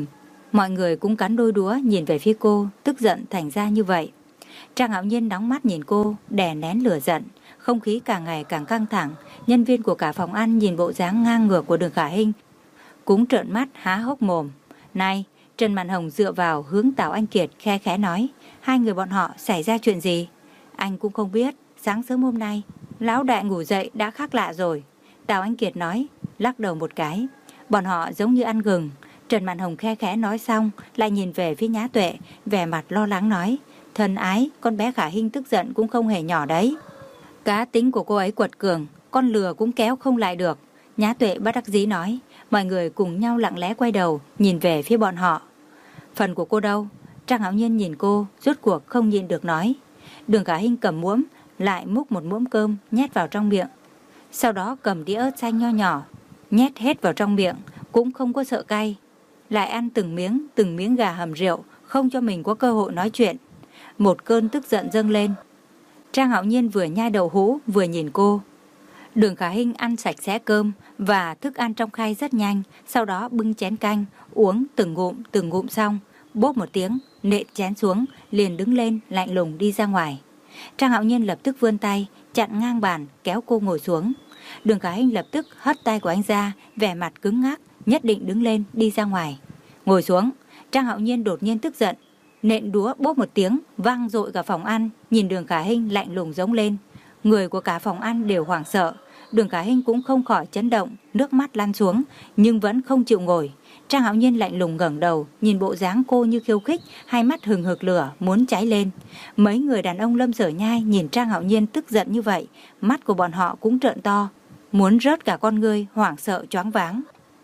Mọi người cũng cắn đôi đũa nhìn về phía cô, tức giận thành ra như vậy. Trang Hạo Nhiên đóng mắt nhìn cô, đè nén lửa giận. Không khí càng ngày càng căng thẳng. Nhân viên của cả phòng ăn nhìn bộ dáng ngang ngược của Đường Khả Hinh cũng trợn mắt há hốc mồm. Này, Trần Mạn Hồng dựa vào hướng Tào Anh Kiệt khe khẽ nói, hai người bọn họ xảy ra chuyện gì? Anh cũng không biết. Sáng sớm hôm nay lão đại ngủ dậy đã khác lạ rồi. Tào Anh Kiệt nói, lắc đầu một cái. Bọn họ giống như ăn gừng. Trần Mạn Hồng khe khẽ nói xong, lại nhìn về phía Nhã Tuệ, vẻ mặt lo lắng nói, thân ái, con bé Khả Hinh tức giận cũng không hề nhỏ đấy. Cá tính của cô ấy quật cường, con lừa cũng kéo không lại được. Nhã Tuệ bất đắc dĩ nói. Mọi người cùng nhau lặng lẽ quay đầu, nhìn về phía bọn họ. Phần của cô đâu? Trang Hạo Nhiên nhìn cô, rốt cuộc không nhịn được nói. Đường Khả Hinh cầm muỗng, lại múc một muỗng cơm nhét vào trong miệng. Sau đó cầm đĩa ớt xanh nho nhỏ, nhét hết vào trong miệng, cũng không có sợ cay. Lại ăn từng miếng, từng miếng gà hầm rượu, không cho mình có cơ hội nói chuyện. Một cơn tức giận dâng lên. Trang Hạo Nhiên vừa nhai đậu hũ vừa nhìn cô. Đường Khả Hinh ăn sạch sẽ cơm và thức ăn trong khay rất nhanh, sau đó bưng chén canh, uống từng ngụm từng ngụm xong, bốp một tiếng, nện chén xuống, liền đứng lên lạnh lùng đi ra ngoài. Trang Hạo Nhiên lập tức vươn tay, chặn ngang bàn, kéo cô ngồi xuống. Đường Khả Hinh lập tức hất tay của anh ra, vẻ mặt cứng ngắc, nhất định đứng lên đi ra ngoài. Ngồi xuống. Trang Hạo Nhiên đột nhiên tức giận, nện đũa bốp một tiếng, vang dội cả phòng ăn, nhìn Đường Khả Hinh lạnh lùng giống lên. Người của cả phòng ăn đều hoảng sợ. Đường Khả Hinh cũng không khỏi chấn động, nước mắt lăn xuống, nhưng vẫn không chịu ngồi. Trang Hạo Nhiên lạnh lùng ngẩng đầu, nhìn bộ dáng cô như khiêu khích, hai mắt hừng hực lửa, muốn cháy lên. Mấy người đàn ông Lâm Sở Nhai nhìn Trang Hạo Nhiên tức giận như vậy, mắt của bọn họ cũng trợn to, muốn rớt cả con ngươi, hoảng sợ choáng váng.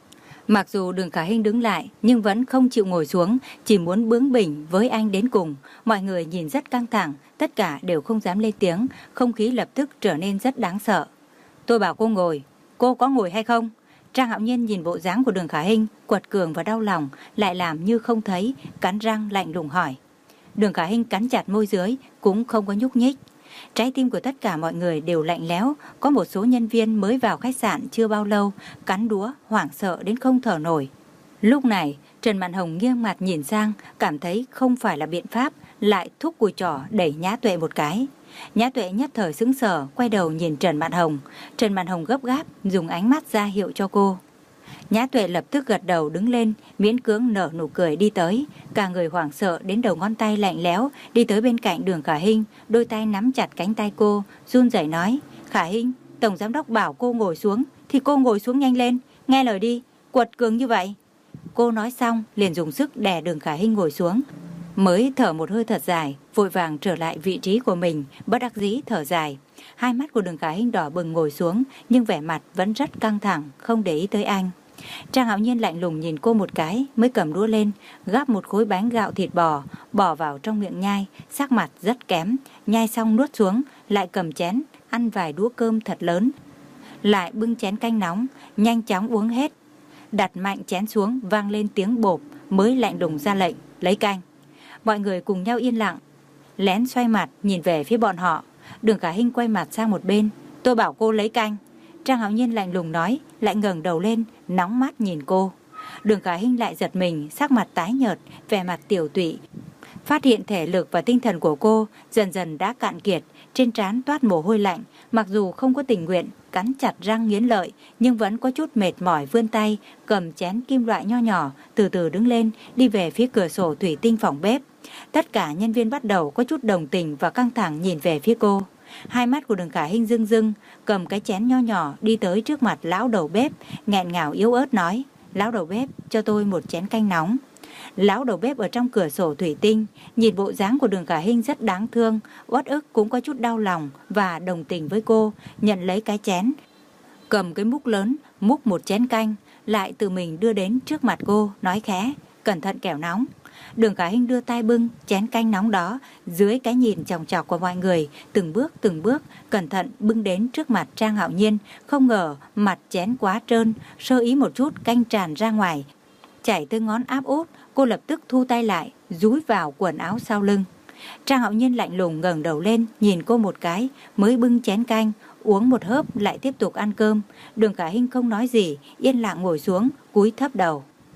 Mặc dù Đường Khả Hinh đứng lại, nhưng vẫn không chịu ngồi xuống, chỉ muốn bướng bỉnh với anh đến cùng. Mọi người nhìn rất căng thẳng, tất cả đều không dám lên tiếng, không khí lập tức trở nên rất đáng sợ. Tôi bảo cô ngồi, cô có ngồi hay không? Trang Hạo Nhiên nhìn bộ dáng của Đường Khả Hinh, quật cường và đau lòng, lại làm như không thấy, cắn răng lạnh lùng hỏi. Đường Khả Hinh cắn chặt môi dưới, cũng không có nhúc nhích. Trái tim của tất cả mọi người đều lạnh lẽo, có một số nhân viên mới vào khách sạn chưa bao lâu, cắn đũa, hoảng sợ đến không thở nổi. Lúc này, Trần Mạn Hồng nghiêng mặt nhìn sang, cảm thấy không phải là biện pháp, lại thúc cùi trỏ đẩy Nhã Tuệ một cái. Nhã Tuệ nhất thời sững sờ, quay đầu nhìn Trần Mạn Hồng. Trần Mạn Hồng gấp gáp, dùng ánh mắt ra hiệu cho cô. Nhã Tuệ lập tức gật đầu đứng lên, miễn cưỡng nở nụ cười đi tới. Cả người hoảng sợ đến đầu ngón tay lạnh lẽo, đi tới bên cạnh Đường Khả Hinh, đôi tay nắm chặt cánh tay cô, run rẩy nói, Khả Hinh, Tổng Giám Đốc bảo cô ngồi xuống, thì cô ngồi xuống nhanh lên, nghe lời đi, quật cường như vậy. Cô nói xong, liền dùng sức đè Đường Khả Hinh ngồi xuống. Mới thở một hơi thật dài, vội vàng trở lại vị trí của mình, bất đắc dĩ thở dài. Hai mắt của Đường Khả Hinh đỏ bừng ngồi xuống, nhưng vẻ mặt vẫn rất căng thẳng, không để ý tới anh. Trang Hạo Nhiên lạnh lùng nhìn cô một cái, mới cầm đũa lên, gắp một khối bánh gạo thịt bò, bỏ vào trong miệng nhai, sắc mặt rất kém, nhai xong nuốt xuống, lại cầm chén, ăn vài đũa cơm thật lớn. Lại bưng chén canh nóng, nhanh chóng uống hết. Đặt mạnh chén xuống, vang lên tiếng bộp, mới lạnh lùng ra lệnh, lấy canh. Mọi người cùng nhau yên lặng, lén xoay mặt nhìn về phía bọn họ. Đường Khả Hinh quay mặt sang một bên, tôi bảo cô lấy canh. Trang Hạo Nhiên lạnh lùng nói, lại ngẩng đầu lên, nóng mắt nhìn cô. Đường Khả Hinh lại giật mình, sắc mặt tái nhợt, vẻ mặt tiểu tụy. Phát hiện thể lực và tinh thần của cô dần dần đã cạn kiệt, trên trán toát mồ hôi lạnh, mặc dù không có tình nguyện, cắn chặt răng nghiến lợi, nhưng vẫn có chút mệt mỏi vươn tay, cầm chén kim loại nho nhỏ, từ từ đứng lên, đi về phía cửa sổ thủy tinh phòng bếp. Tất cả nhân viên bắt đầu có chút đồng tình và căng thẳng nhìn về phía cô. Hai mắt của Đường Khả Hinh rưng rưng, cầm cái chén nho nhỏ đi tới trước mặt lão đầu bếp, nghẹn ngào yếu ớt nói, lão đầu bếp, cho tôi một chén canh nóng. Lão đầu bếp ở trong cửa sổ thủy tinh, nhìn bộ dáng của Đường Khả Hinh rất đáng thương, uất ức cũng có chút đau lòng và đồng tình với cô, nhận lấy cái chén, cầm cái múc lớn, múc một chén canh, lại tự mình đưa đến trước mặt cô, nói khẽ, cẩn thận kẻo nóng. Đường Khả Hinh đưa tay bưng chén canh nóng đó, dưới cái nhìn chòng chọc của mọi người, từng bước từng bước cẩn thận bưng đến trước mặt Trang Hạo Nhiên. Không ngờ mặt chén quá trơn, sơ ý một chút canh tràn ra ngoài, chảy tới ngón áp út. Cô lập tức thu tay lại, dúi vào quần áo sau lưng. Trang Hạo Nhiên lạnh lùng ngẩng đầu lên, nhìn cô một cái, mới bưng chén canh, uống một hớp lại tiếp tục ăn cơm. Đường Khả Hinh không nói gì, yên lặng ngồi xuống, cúi thấp đầu.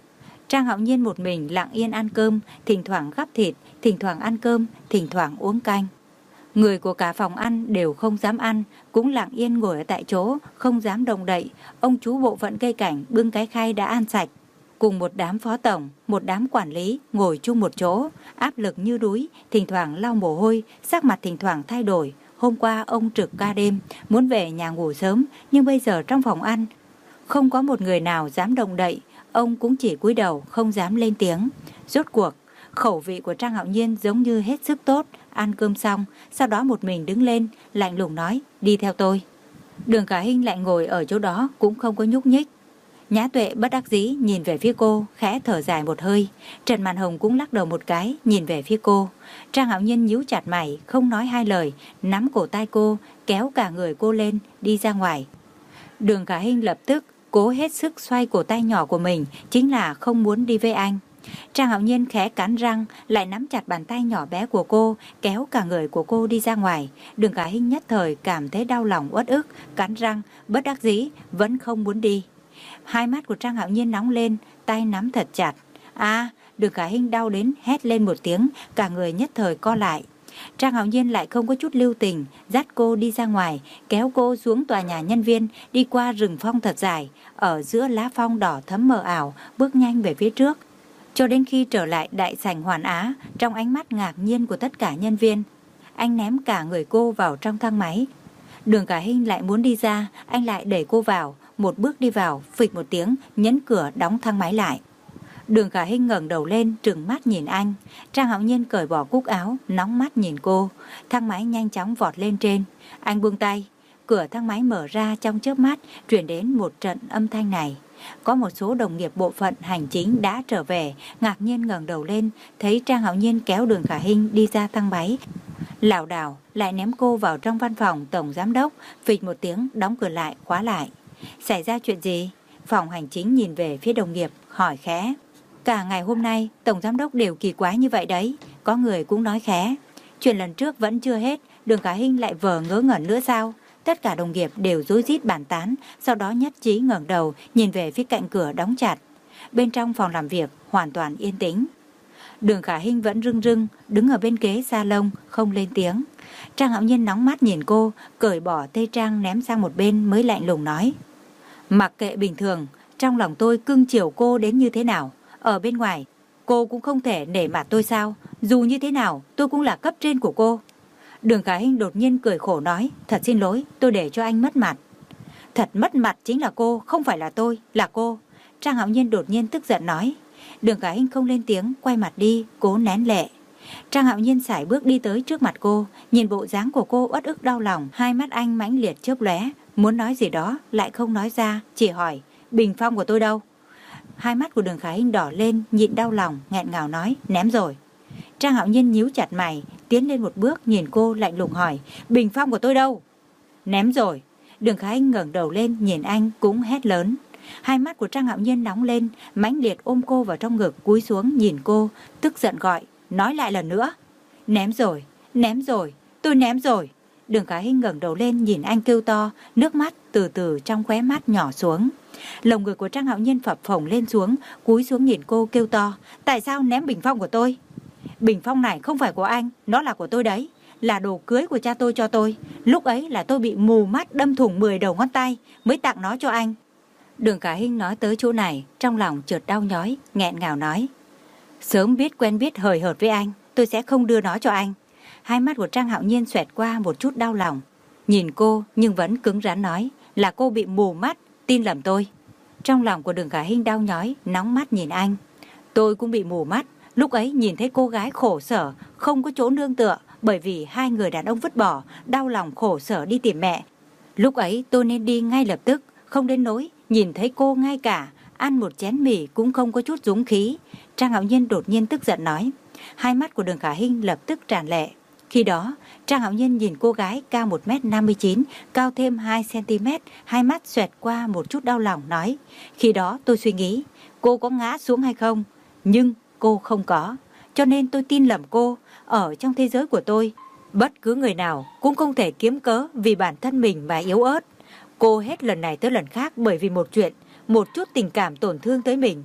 Trang Hạo Nhiên một mình lặng yên ăn cơm, thỉnh thoảng gắp thịt, thỉnh thoảng ăn cơm, thỉnh thoảng uống canh. Người của cả phòng ăn đều không dám ăn, cũng lặng yên ngồi ở tại chỗ, không dám động đậy. Ông chú bộ phận cây cảnh bưng cái khay đã ăn sạch, cùng một đám phó tổng, một đám quản lý ngồi chung một chỗ, áp lực như núi, thỉnh thoảng lau mồ hôi, sắc mặt thỉnh thoảng thay đổi. Hôm qua ông trực ca đêm, muốn về nhà ngủ sớm, nhưng bây giờ trong phòng ăn không có một người nào dám động đậy, ông cũng chỉ cúi đầu không dám lên tiếng. Rốt cuộc, khẩu vị của Trang Hạo Nhiên giống như hết sức tốt, ăn cơm xong, sau đó một mình đứng lên, lạnh lùng nói, đi theo tôi. Đường Khả Hinh lại ngồi ở chỗ đó cũng không có nhúc nhích. Nhã Tuệ bất đắc dĩ nhìn về phía cô, khẽ thở dài một hơi. Trần Mạn Hồng cũng lắc đầu một cái, nhìn về phía cô. Trang Hạo Nhiên nhíu chặt mày, không nói hai lời, nắm cổ tay cô, kéo cả người cô lên, đi ra ngoài. Đường Khả Hinh lập tức cố hết sức xoay cổ tay nhỏ của mình, chính là không muốn đi với anh. Trang Hạo Nhiên khẽ cắn răng, lại nắm chặt bàn tay nhỏ bé của cô, kéo cả người của cô đi ra ngoài. Đường Khả Hinh nhất thời cảm thấy đau lòng uất ức, cắn răng, bất đắc dĩ, vẫn không muốn đi. Hai mắt của Trang Hạo Nhiên nóng lên, tay nắm thật chặt. À, Đường Khả Hinh đau đến hét lên một tiếng, cả người nhất thời co lại. Trang Hạo Nhiên lại không có chút lưu tình, dắt cô đi ra ngoài, kéo cô xuống tòa nhà nhân viên, đi qua rừng phong thật dài, ở giữa lá phong đỏ thấm mờ ảo, bước nhanh về phía trước. Cho đến khi trở lại đại sảnh Hoàn Á, trong ánh mắt ngạc nhiên của tất cả nhân viên, anh ném cả người cô vào trong thang máy. Đường Khả Hinh lại muốn đi ra, anh lại đẩy cô vào, một bước đi vào, phịch một tiếng, nhấn cửa đóng thang máy lại. Đường Khả Hinh ngẩng đầu lên, trừng mắt nhìn anh. Trang Hạo Nhiên cởi bỏ cúc áo, nóng mắt nhìn cô. Thang máy nhanh chóng vọt lên trên. Anh buông tay, cửa thang máy mở ra trong chớp mắt, truyền đến một trận âm thanh này. Có một số đồng nghiệp bộ phận hành chính đã trở về, ngạc nhiên ngẩng đầu lên, thấy Trang Hạo Nhiên kéo Đường Khả Hinh đi ra thang máy. Lảo đảo lại ném cô vào trong văn phòng tổng giám đốc, phịch một tiếng đóng cửa lại, khóa lại. Xảy ra chuyện gì? Phòng hành chính nhìn về phía đồng nghiệp, hỏi khẽ. Cả ngày hôm nay, tổng giám đốc đều kỳ quái như vậy đấy. Có người cũng nói khẽ. Chuyện lần trước vẫn chưa hết, Đường Khả Hinh lại vờ ngớ ngẩn nữa sao? Tất cả đồng nghiệp đều rối rít bàn tán, sau đó nhất trí ngẩng đầu, nhìn về phía cạnh cửa đóng chặt. Bên trong phòng làm việc, hoàn toàn yên tĩnh. Đường Khả Hinh vẫn rưng rưng, đứng ở bên ghế salon, không lên tiếng. Trang Hạo Nhiên nóng mắt nhìn cô, cởi bỏ tây trang ném sang một bên mới lạnh lùng nói. Mặc kệ bình thường, trong lòng tôi cưng chiều cô đến như thế nào. Ở bên ngoài, cô cũng không thể nể mặt tôi sao? Dù như thế nào, tôi cũng là cấp trên của cô. Đường Khả Hinh đột nhiên cười khổ nói, thật xin lỗi, tôi để cho anh mất mặt. Thật mất mặt chính là cô, không phải là tôi, là cô. Trang Hạo Nhiên đột nhiên tức giận nói. Đường Khả Hinh không lên tiếng, quay mặt đi, cố nén lệ. Trang Hạo Nhiên sải bước đi tới trước mặt cô, nhìn bộ dáng của cô uất ức đau lòng, hai mắt anh mãnh liệt chớp lóe, muốn nói gì đó lại không nói ra, chỉ hỏi, bình phong của tôi đâu? Hai mắt của Đường Khả Hinh đỏ lên, nhịn đau lòng, nghẹn ngào nói, ném rồi. Trang Hạo Nhiên nhíu chặt mày, tiến lên một bước nhìn cô lạnh lùng hỏi, bình phong của tôi đâu? Ném rồi. Đường Khả Hinh ngẩng đầu lên nhìn anh cũng hét lớn. Hai mắt của Trang Hạo Nhiên nóng lên, mãnh liệt ôm cô vào trong ngực, cúi xuống nhìn cô, tức giận gọi, nói lại lần nữa. Ném rồi, ném rồi, tôi ném rồi. Đường Khả Hinh ngẩng đầu lên nhìn anh kêu to, nước mắt từ từ trong khóe mắt nhỏ xuống. Lồng ngực của Trang Hạo Nhiên phập phồng lên xuống, cúi xuống nhìn cô kêu to, tại sao ném bình phong của tôi? Bình phong này không phải của anh, nó là của tôi đấy, là đồ cưới của cha tôi cho tôi. Lúc ấy là tôi bị mù mắt đâm thủng mười đầu ngón tay mới tặng nó cho anh. Đường Khả Hinh nói tới chỗ này, trong lòng chợt đau nhói, nghẹn ngào nói, sớm biết quen biết hời hợt với anh, tôi sẽ không đưa nó cho anh. Hai mắt của Trang Hạo Nhiên xoẹt qua một chút đau lòng, nhìn cô nhưng vẫn cứng rắn nói, là cô bị mù mắt, tin lầm tôi. Trong lòng của Đường Khả Hinh đau nhói, nóng mắt nhìn anh. Tôi cũng bị mù mắt, lúc ấy nhìn thấy cô gái khổ sở, không có chỗ nương tựa, bởi vì hai người đàn ông vứt bỏ, đau lòng khổ sở đi tìm mẹ. Lúc ấy tôi nên đi ngay lập tức, không đến nỗi nhìn thấy cô ngay cả ăn một chén mì cũng không có chút dũng khí. Trang Hạo Nhiên đột nhiên tức giận nói. Hai mắt của Đường Khả Hinh lập tức tràn lệ. Khi đó Trang Hạo Nhiên nhìn cô gái cao một mét năm mươi chín, cao thêm hai xăng-ti-mét, hai mắt xoẹt qua một chút đau lòng nói, khi đó tôi suy nghĩ cô có ngã xuống hay không, nhưng cô không có, cho nên tôi tin lầm cô. Ở trong thế giới của tôi, bất cứ người nào cũng không thể kiếm cớ vì bản thân mình mà yếu ớt. Cô hết lần này tới lần khác bởi vì một chuyện, một chút tình cảm tổn thương tới mình.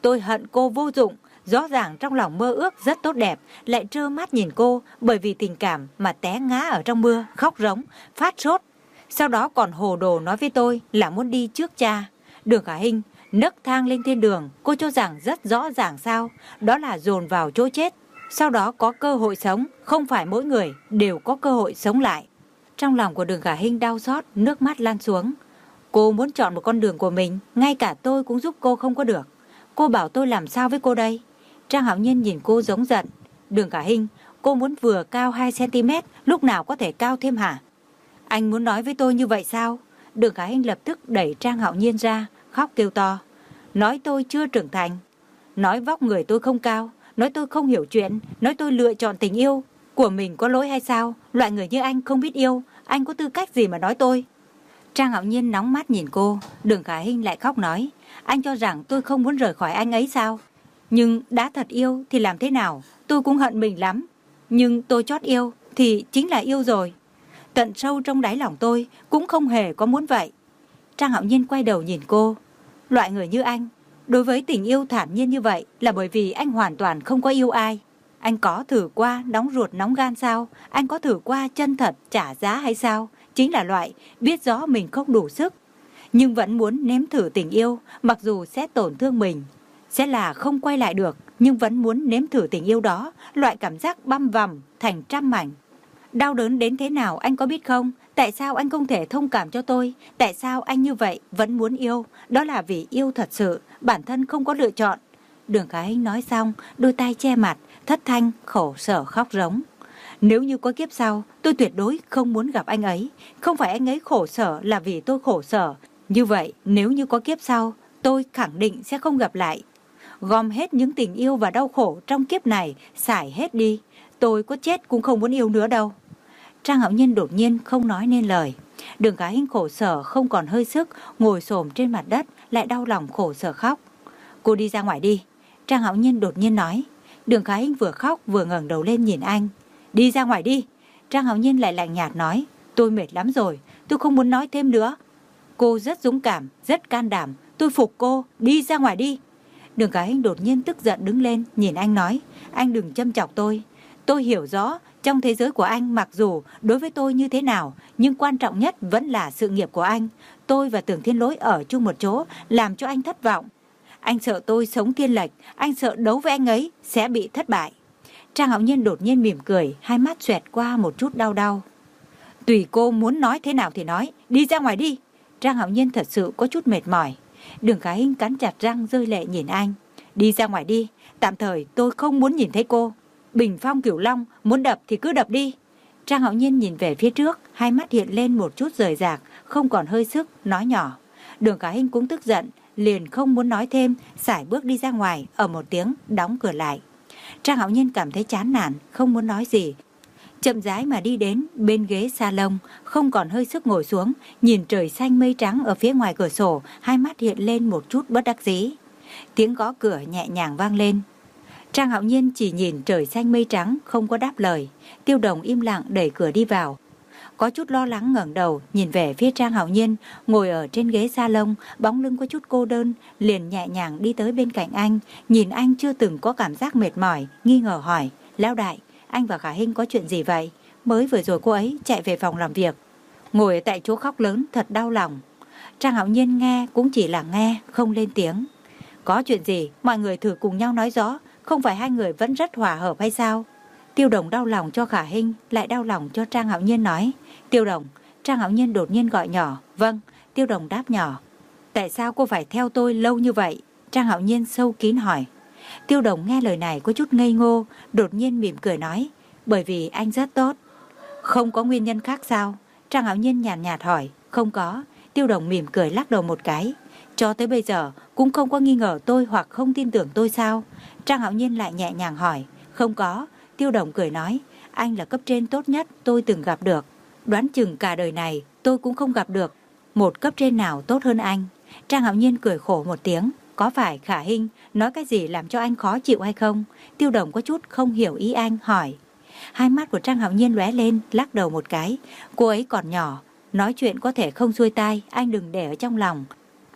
Tôi hận cô vô dụng. Rõ ràng trong lòng mơ ước rất tốt đẹp, lại trơ mắt nhìn cô bởi vì tình cảm mà té ngã ở trong mưa, khóc rống, phát sốt. Sau đó còn hồ đồ nói với tôi là muốn đi trước cha. Đường Khả Hinh nấc thang lên thiên đường, cô cho rằng rất rõ ràng sao? Đó là dồn vào chỗ chết. Sau đó có cơ hội sống, không phải mỗi người đều có cơ hội sống lại. Trong lòng của Đường Khả Hinh đau xót, nước mắt lan xuống. Cô muốn chọn một con đường của mình, ngay cả tôi cũng giúp cô không có được. Cô bảo tôi làm sao với cô đây? Trang Hạo Nhiên nhìn cô giống giận. Đường Khả Hinh, cô muốn vừa cao hai xăng-ti-mét, lúc nào có thể cao thêm hả? Anh muốn nói với tôi như vậy sao? Đường Khả Hinh lập tức đẩy Trang Hạo Nhiên ra, khóc kêu to. Nói tôi chưa trưởng thành, nói vóc người tôi không cao, nói tôi không hiểu chuyện, nói tôi lựa chọn tình yêu của mình có lỗi hay sao? Loại người như anh không biết yêu, anh có tư cách gì mà nói tôi? Trang Hạo Nhiên nóng mắt nhìn cô. Đường Khả Hinh lại khóc nói, anh cho rằng tôi không muốn rời khỏi anh ấy sao? Nhưng đã thật yêu thì làm thế nào? Tôi cũng hận mình lắm. Nhưng tôi chót yêu thì chính là yêu rồi. Tận sâu trong đáy lòng tôi cũng không hề có muốn vậy. Trang Hạo Nhiên quay đầu nhìn cô. Loại người như anh, đối với tình yêu thản nhiên như vậy là bởi vì anh hoàn toàn không có yêu ai. Anh có thử qua nóng ruột nóng gan sao? Anh có thử qua chân thật trả giá hay sao? Chính là loại biết rõ mình không đủ sức, nhưng vẫn muốn nếm thử tình yêu, mặc dù sẽ tổn thương mình, sẽ là không quay lại được, nhưng vẫn muốn nếm thử tình yêu đó. Loại cảm giác băm vằm thành trăm mảnh, đau đớn đến thế nào anh có biết không? Tại sao anh không thể thông cảm cho tôi? Tại sao anh như vậy vẫn muốn yêu? Đó là vì yêu thật sự, bản thân không có lựa chọn. Đường Khả Hinh nói xong, đôi tay che mặt, thất thanh, khổ sở khóc rống. Nếu như có kiếp sau, tôi tuyệt đối không muốn gặp anh ấy. Không phải anh ấy khổ sở là vì tôi khổ sở. Như vậy, nếu như có kiếp sau, tôi khẳng định sẽ không gặp lại. Gom hết những tình yêu và đau khổ trong kiếp này, xài hết đi. Tôi có chết cũng không muốn yêu nữa đâu. Trang Hạo Nhiên đột nhiên không nói nên lời. Đường Khả Hinh khổ sở không còn hơi sức, ngồi xổm trên mặt đất, lại đau lòng khổ sở khóc. Cô đi ra ngoài đi. Trang Hạo Nhiên đột nhiên nói. Đường Khả Hinh vừa khóc vừa ngẩng đầu lên nhìn anh. Đi ra ngoài đi. Trang Hạo Nhiên lại lạnh nhạt nói. Tôi mệt lắm rồi, tôi không muốn nói thêm nữa. Cô rất dũng cảm, rất can đảm, tôi phục cô, đi ra ngoài đi. Đường Khả Hinh đột nhiên tức giận đứng lên, nhìn anh nói. Anh đừng châm chọc tôi. Tôi hiểu rõ, trong thế giới của anh mặc dù đối với tôi như thế nào, nhưng quan trọng nhất vẫn là sự nghiệp của anh. Tôi và Tưởng Thiên Lỗi ở chung một chỗ, làm cho anh thất vọng. Anh sợ tôi sống thiên lệch, anh sợ đấu với anh ấy sẽ bị thất bại. Trang Hạo Nhiên đột nhiên mỉm cười, hai mắt xoẹt qua một chút đau đau. Tùy cô muốn nói thế nào thì nói, đi ra ngoài đi. Trang Hạo Nhiên thật sự có chút mệt mỏi. Đường Khả Hinh cắn chặt răng rơi lệ nhìn anh. Đi ra ngoài đi, tạm thời tôi không muốn nhìn thấy cô. Bình phong Cửu Long, muốn đập thì cứ đập đi. Trang Hạo Nhiên nhìn về phía trước, hai mắt hiện lên một chút rời rạc, không còn hơi sức, nói nhỏ. Đường Khả Hinh cũng tức giận, liền không muốn nói thêm, sải bước đi ra ngoài, ở một tiếng, đóng cửa lại. Trang Hạo Nhiên cảm thấy chán nản, không muốn nói gì. Chậm rãi mà đi đến bên ghế salon, không còn hơi sức ngồi xuống, nhìn trời xanh mây trắng ở phía ngoài cửa sổ, hai mắt hiện lên một chút bất đắc dĩ. Tiếng gõ cửa nhẹ nhàng vang lên. Trang Hạo Nhiên chỉ nhìn trời xanh mây trắng, không có đáp lời. Tiêu Đồng im lặng đẩy cửa đi vào. Có chút lo lắng ngẩng đầu, nhìn về phía Trang Hạo Nhiên, ngồi ở trên ghế salon, bóng lưng có chút cô đơn, liền nhẹ nhàng đi tới bên cạnh anh, nhìn anh chưa từng có cảm giác mệt mỏi, nghi ngờ hỏi, Lão Đại, anh và Khả Hinh có chuyện gì vậy? Mới vừa rồi cô ấy chạy về phòng làm việc, ngồi tại chỗ khóc lớn, thật đau lòng. Trang Hạo Nhiên nghe cũng chỉ là nghe, không lên tiếng. Có chuyện gì, mọi người thử cùng nhau nói rõ, không phải hai người vẫn rất hòa hợp hay sao? Tiêu Đồng đau lòng cho Khả Hinh, lại đau lòng cho Trang Hạo Nhiên nói. Tiêu Đồng, Trang Hạo Nhiên đột nhiên gọi nhỏ. Vâng, Tiêu Đồng đáp nhỏ. Tại sao cô phải theo tôi lâu như vậy? Trang Hạo Nhiên sâu kín hỏi. Tiêu Đồng nghe lời này có chút ngây ngô, đột nhiên mỉm cười nói. Bởi vì anh rất tốt. Không có nguyên nhân khác sao? Trang Hạo Nhiên nhàn nhạt hỏi. Không có. Tiêu Đồng mỉm cười lắc đầu một cái. Cho tới bây giờ cũng không có nghi ngờ tôi hoặc không tin tưởng tôi sao? Trang Hạo Nhiên lại nhẹ nhàng hỏi. Không có. Tiêu Đồng cười nói. Anh là cấp trên tốt nhất tôi từng gặp được. Đoán chừng cả đời này tôi cũng không gặp được một cấp trên nào tốt hơn anh. Trang Hạo Nhiên cười khổ một tiếng. Có phải Khả Hinh nói cái gì làm cho anh khó chịu hay không? Tiêu Đồng có chút không hiểu ý anh, hỏi. Hai mắt của Trang Hạo Nhiên lóe lên, lắc đầu một cái. Cô ấy còn nhỏ, nói chuyện có thể không xuôi tai, anh đừng để ở trong lòng.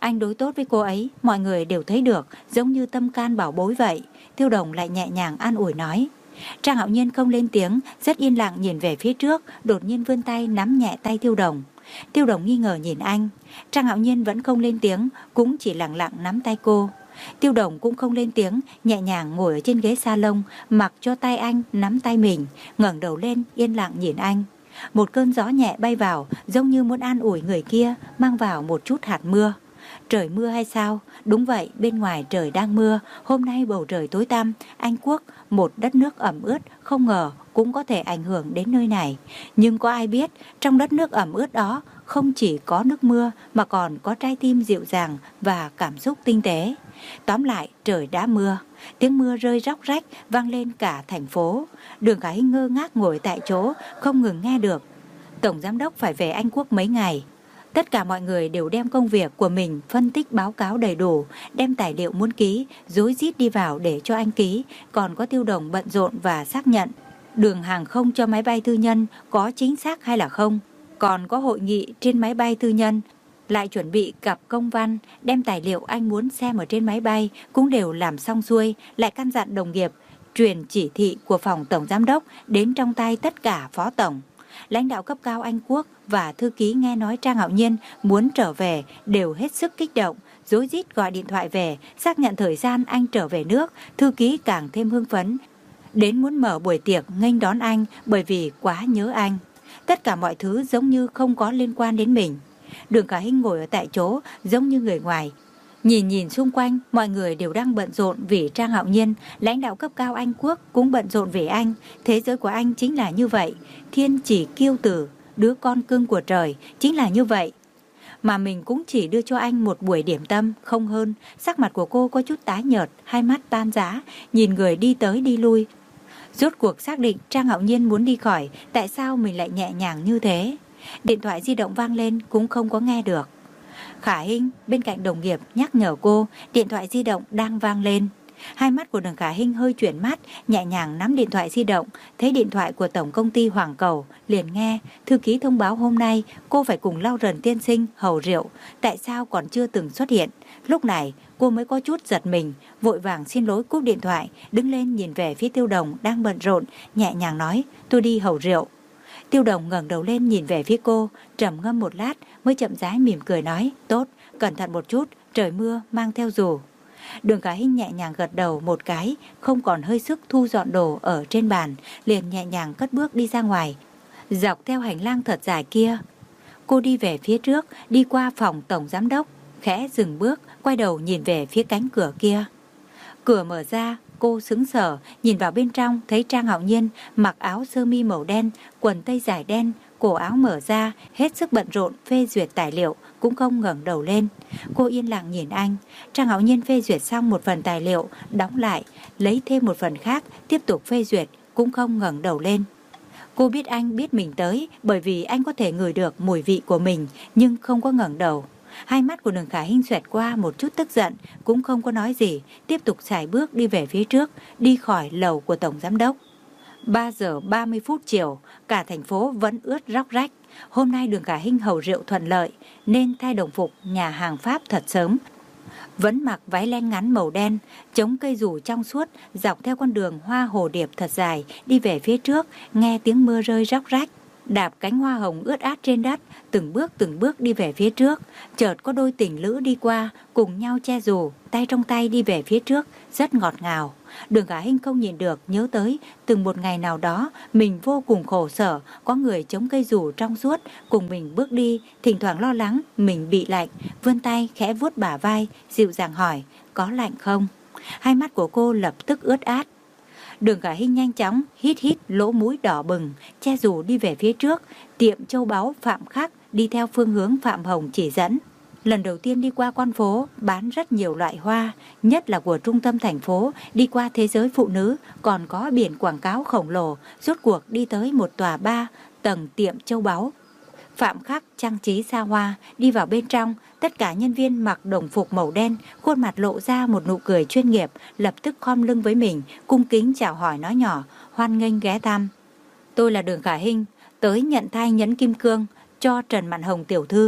Anh đối tốt với cô ấy, mọi người đều thấy được, giống như tâm can bảo bối vậy. Tiêu Đồng lại nhẹ nhàng an ủi nói. Trang Hạo Nhiên không lên tiếng, rất yên lặng nhìn về phía trước, đột nhiên vươn tay nắm nhẹ tay Tiêu Đồng. Tiêu Đồng nghi ngờ nhìn anh. Trang Hạo Nhiên vẫn không lên tiếng, cũng chỉ lặng lặng nắm tay cô. Tiêu Đồng cũng không lên tiếng, nhẹ nhàng ngồi ở trên ghế salon, mặc cho tay anh nắm tay mình, ngẩng đầu lên yên lặng nhìn anh. Một cơn gió nhẹ bay vào, giống như muốn an ủi người kia, mang vào một chút hạt mưa. Trời mưa hay sao? Đúng vậy, bên ngoài trời đang mưa. Hôm nay bầu trời tối tăm. Anh Quốc, một đất nước ẩm ướt, không ngờ cũng có thể ảnh hưởng đến nơi này. Nhưng có ai biết, trong đất nước ẩm ướt đó không chỉ có nước mưa mà còn có trái tim dịu dàng và cảm xúc tinh tế. Tóm lại, trời đã mưa. Tiếng mưa rơi róc rách vang lên cả thành phố. Đường Khả Hinh ngơ ngác ngồi tại chỗ, không ngừng nghe được. Tổng giám đốc phải về Anh Quốc mấy ngày. Tất cả mọi người đều đem công việc của mình phân tích báo cáo đầy đủ, đem tài liệu muốn ký, rối rít đi vào để cho anh ký, còn có Tiêu Đồng bận rộn và xác nhận đường hàng không cho máy bay tư nhân có chính xác hay là không, còn có hội nghị trên máy bay tư nhân, lại chuẩn bị cặp công văn, đem tài liệu anh muốn xem ở trên máy bay cũng đều làm xong xuôi, lại căn dặn đồng nghiệp truyền chỉ thị của phòng tổng giám đốc đến trong tay tất cả phó tổng. Lãnh đạo cấp cao Anh Quốc và thư ký nghe nói Trang Hạo Nhiên muốn trở về đều hết sức kích động, rối rít gọi điện thoại về, xác nhận thời gian anh trở về nước. Thư ký càng thêm hưng phấn, đến muốn mở buổi tiệc nghênh đón anh bởi vì quá nhớ anh. Tất cả mọi thứ giống như không có liên quan đến mình. Đường Khả Hinh ngồi ở tại chỗ giống như người ngoài. Nhìn nhìn xung quanh, mọi người đều đang bận rộn vì Trang Hạo Nhiên, lãnh đạo cấp cao Anh Quốc cũng bận rộn vì anh. Thế giới của anh chính là như vậy, thiên chỉ kiêu tử, đứa con cưng của trời, chính là như vậy. Mà mình cũng chỉ đưa cho anh một buổi điểm tâm, không hơn. Sắc mặt của cô có chút tái nhợt, hai mắt tan rã, nhìn người đi tới đi lui. Rốt cuộc xác định Trang Hạo Nhiên muốn đi khỏi, tại sao mình lại nhẹ nhàng như thế? Điện thoại di động vang lên cũng không có nghe được. Khả Hinh bên cạnh đồng nghiệp nhắc nhở cô, điện thoại di động đang vang lên. Hai mắt của Đường Khả Hinh hơi chuyển mắt, nhẹ nhàng nắm điện thoại di động, thấy điện thoại của tổng công ty Hoàng Cầu, liền nghe thư ký thông báo hôm nay cô phải cùng Lau Rần tiên sinh hầu rượu, tại sao còn chưa từng xuất hiện. Lúc này cô mới có chút giật mình, vội vàng xin lỗi cúp điện thoại, đứng lên nhìn về phía Tiêu Đồng đang bận rộn, nhẹ nhàng nói, tôi đi hầu rượu. Tiêu Đồng ngẩng đầu lên nhìn về phía cô, trầm ngâm một lát mới chậm rãi mỉm cười nói, tốt, cẩn thận một chút, trời mưa mang theo dù. Đường Khả Hinh nhẹ nhàng gật đầu một cái, không còn hơi sức thu dọn đồ ở trên bàn, liền nhẹ nhàng cất bước đi ra ngoài. Dọc theo hành lang thật dài kia, cô đi về phía trước, đi qua phòng tổng giám đốc, khẽ dừng bước, quay đầu nhìn về phía cánh cửa kia. Cửa mở ra, cô sững sờ nhìn vào bên trong, thấy Trang Hạo Nhiên mặc áo sơ mi màu đen, quần tây dài đen, cổ áo mở ra, hết sức bận rộn phê duyệt tài liệu, cũng không ngẩng đầu lên. Cô yên lặng nhìn anh. Trang Hạo Nhiên phê duyệt xong một phần tài liệu, đóng lại, lấy thêm một phần khác, tiếp tục phê duyệt, cũng không ngẩng đầu lên. Cô biết anh biết mình tới, bởi vì anh có thể ngửi được mùi vị của mình, nhưng không có ngẩng đầu. Hai mắt của Đường Khả Hinh xoẹt qua một chút tức giận, cũng không có nói gì, tiếp tục sải bước đi về phía trước, đi khỏi lầu của tổng giám đốc. ba giờ ba mươi phút chiều, cả thành phố vẫn ướt róc rách. Hôm nay Đường Khả Hinh hầu rượu thuận lợi, nên thay đồng phục nhà hàng Pháp thật sớm. Vẫn mặc váy len ngắn màu đen, chống cây dù trong suốt, dọc theo con đường hoa hồ điệp thật dài, đi về phía trước, nghe tiếng mưa rơi róc rách. Đạp cánh hoa hồng ướt át trên đất, từng bước từng bước đi về phía trước. Chợt có đôi tình lữ đi qua, cùng nhau che dù, tay trong tay đi về phía trước, rất ngọt ngào. Đường Khả Hinh không nhìn được, nhớ tới từng một ngày nào đó mình vô cùng khổ sở, có người chống cây dù trong suốt cùng mình bước đi, thỉnh thoảng lo lắng mình bị lạnh, vươn tay khẽ vuốt bả vai, dịu dàng hỏi, có lạnh không? Hai mắt của cô lập tức ướt át. Đường Khả Hinh nhanh chóng hít hít lỗ mũi đỏ bừng, che dù đi về phía trước. Tiệm châu báu Phạm Khắc đi theo phương hướng Phạm Hồng chỉ dẫn. Lần đầu tiên đi qua con phố bán rất nhiều loại hoa, nhất là của trung tâm thành phố, đi qua thế giới phụ nữ, còn có biển quảng cáo khổng lồ. Rốt cuộc đi tới một tòa ba tầng tiệm châu báu Phạm Khắc trang trí xa hoa. Đi vào bên trong, tất cả nhân viên mặc đồng phục màu đen, khuôn mặt lộ ra một nụ cười chuyên nghiệp, lập tức khom lưng với mình, cung kính chào hỏi nói nhỏ, hoan nghênh ghé thăm. Tôi là Đường Khả Hinh, tới nhận thay nhẫn kim cương cho Trần Mạn Hồng tiểu thư.